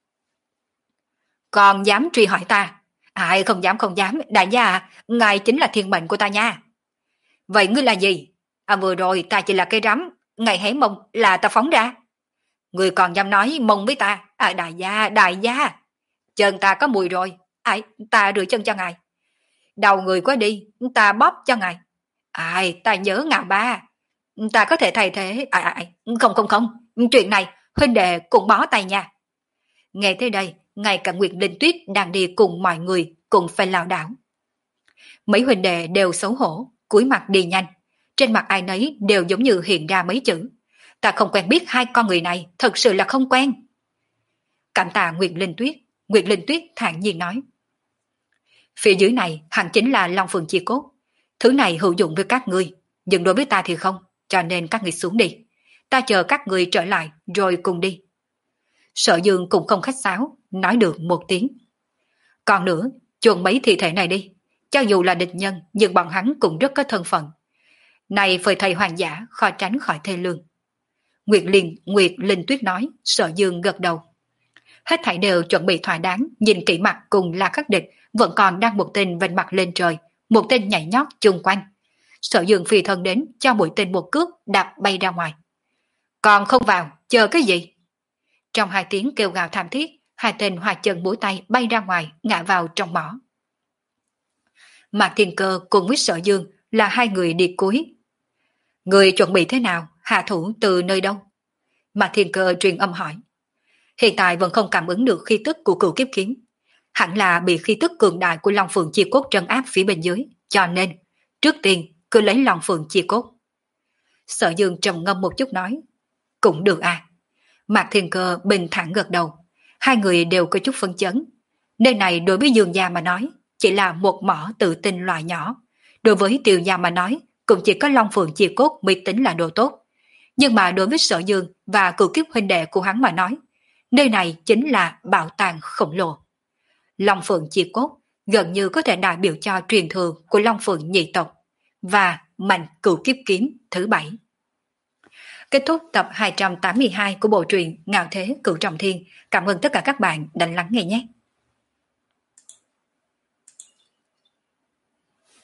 Còn dám truy hỏi ta? Ai không dám không dám, đại gia à, ngài chính là thiên mệnh của ta nha. Vậy ngươi là gì? À vừa rồi ta chỉ là cây rắm, ngài hé mông là ta phóng ra. Ngươi còn dám nói mông với ta? À đại gia, đại gia. Chân ta có mùi rồi, ai, ta rửa chân cho ngài. Đầu người quá đi, ta bóp cho ngài. Ai, ta nhớ ngạo ba. Ta có thể thay thế, ai, ai, không không không, chuyện này huynh đệ cũng bó tay nha. Nghe tới đây, ngay cả Nguyệt Linh Tuyết đang đi cùng mọi người cũng phải lảo đảo. Mấy huynh đệ đều xấu hổ, cúi mặt đi nhanh. Trên mặt ai nấy đều giống như hiện ra mấy chữ. Ta không quen biết hai con người này, thật sự là không quen. Cảm tạ Nguyệt Linh Tuyết, Nguyệt Linh Tuyết thản nhiên nói. Phía dưới này hẳn chính là Long Phượng Chi Cốt. Thứ này hữu dụng với các ngươi, nhưng đối với ta thì không, cho nên các ngươi xuống đi. Ta chờ các ngươi trở lại rồi cùng đi. Sở Dương cũng không khách sáo, nói được một tiếng. Còn nữa, chuồn mấy thi thể này đi. Cho dù là địch nhân, nhưng bọn hắn cũng rất có thân phận. Này phơi thầy hoàng giả, khó tránh khỏi thê lương. Nguyệt Linh, Nguyệt Linh Tuyết nói, Sở Dương gật đầu. Hết thảy đều chuẩn bị thỏa đáng, nhìn Kỷ Mặc cùng là các địch, vẫn còn đang một tên vênh mặt lên trời, một tên nhảy nhót chung quanh. Sở Dương phi thân đến, cho mỗi tên một cước đạp bay ra ngoài. Còn không vào, chờ cái gì? Trong hai tiếng kêu gào thảm thiết, hai tên hòa chân múa tay bay ra ngoài, ngã vào trong mỏ. Mạc Thiên Cơ cùng với Sở Dương là hai người đi cuối. Người chuẩn bị thế nào, hạ thủ từ nơi đâu? Mạc Thiên Cơ truyền âm hỏi. Hiện tại vẫn không cảm ứng được khí tức của cửu kiếp kiếm. Hẳn là bị khí tức cường đại của Long Phượng Chi Cốt trấn áp phía bên dưới, cho nên trước tiên cứ lấy Long Phượng Chi Cốt. Sở Dương trầm ngâm một chút nói. Cũng được à. Mạc Thiên Cơ bình thản gật đầu. Hai người đều có chút phân chấn. Nơi này đối với Dương gia mà nói, chỉ là một mỏ tự tin loại nhỏ. Đối với Tiêu gia mà nói, cũng chỉ có Long Phượng Chi Cốt mới tính là đồ tốt. Nhưng mà đối với Sở Dương và cửu kiếp huynh đệ của hắn mà nói, nơi này chính là bảo tàng khổng lồ. Long Phượng Chi Cốt gần như có thể đại biểu cho truyền thừa của Long Phượng nhị tộc và mạnh cửu kiếp kiếm thứ bảy. Kết thúc tập hai trăm tám mươi hai của bộ truyện Ngạo Thế Cửu Trọng Thiên. Cảm ơn tất cả các bạn đã lắng nghe nhé.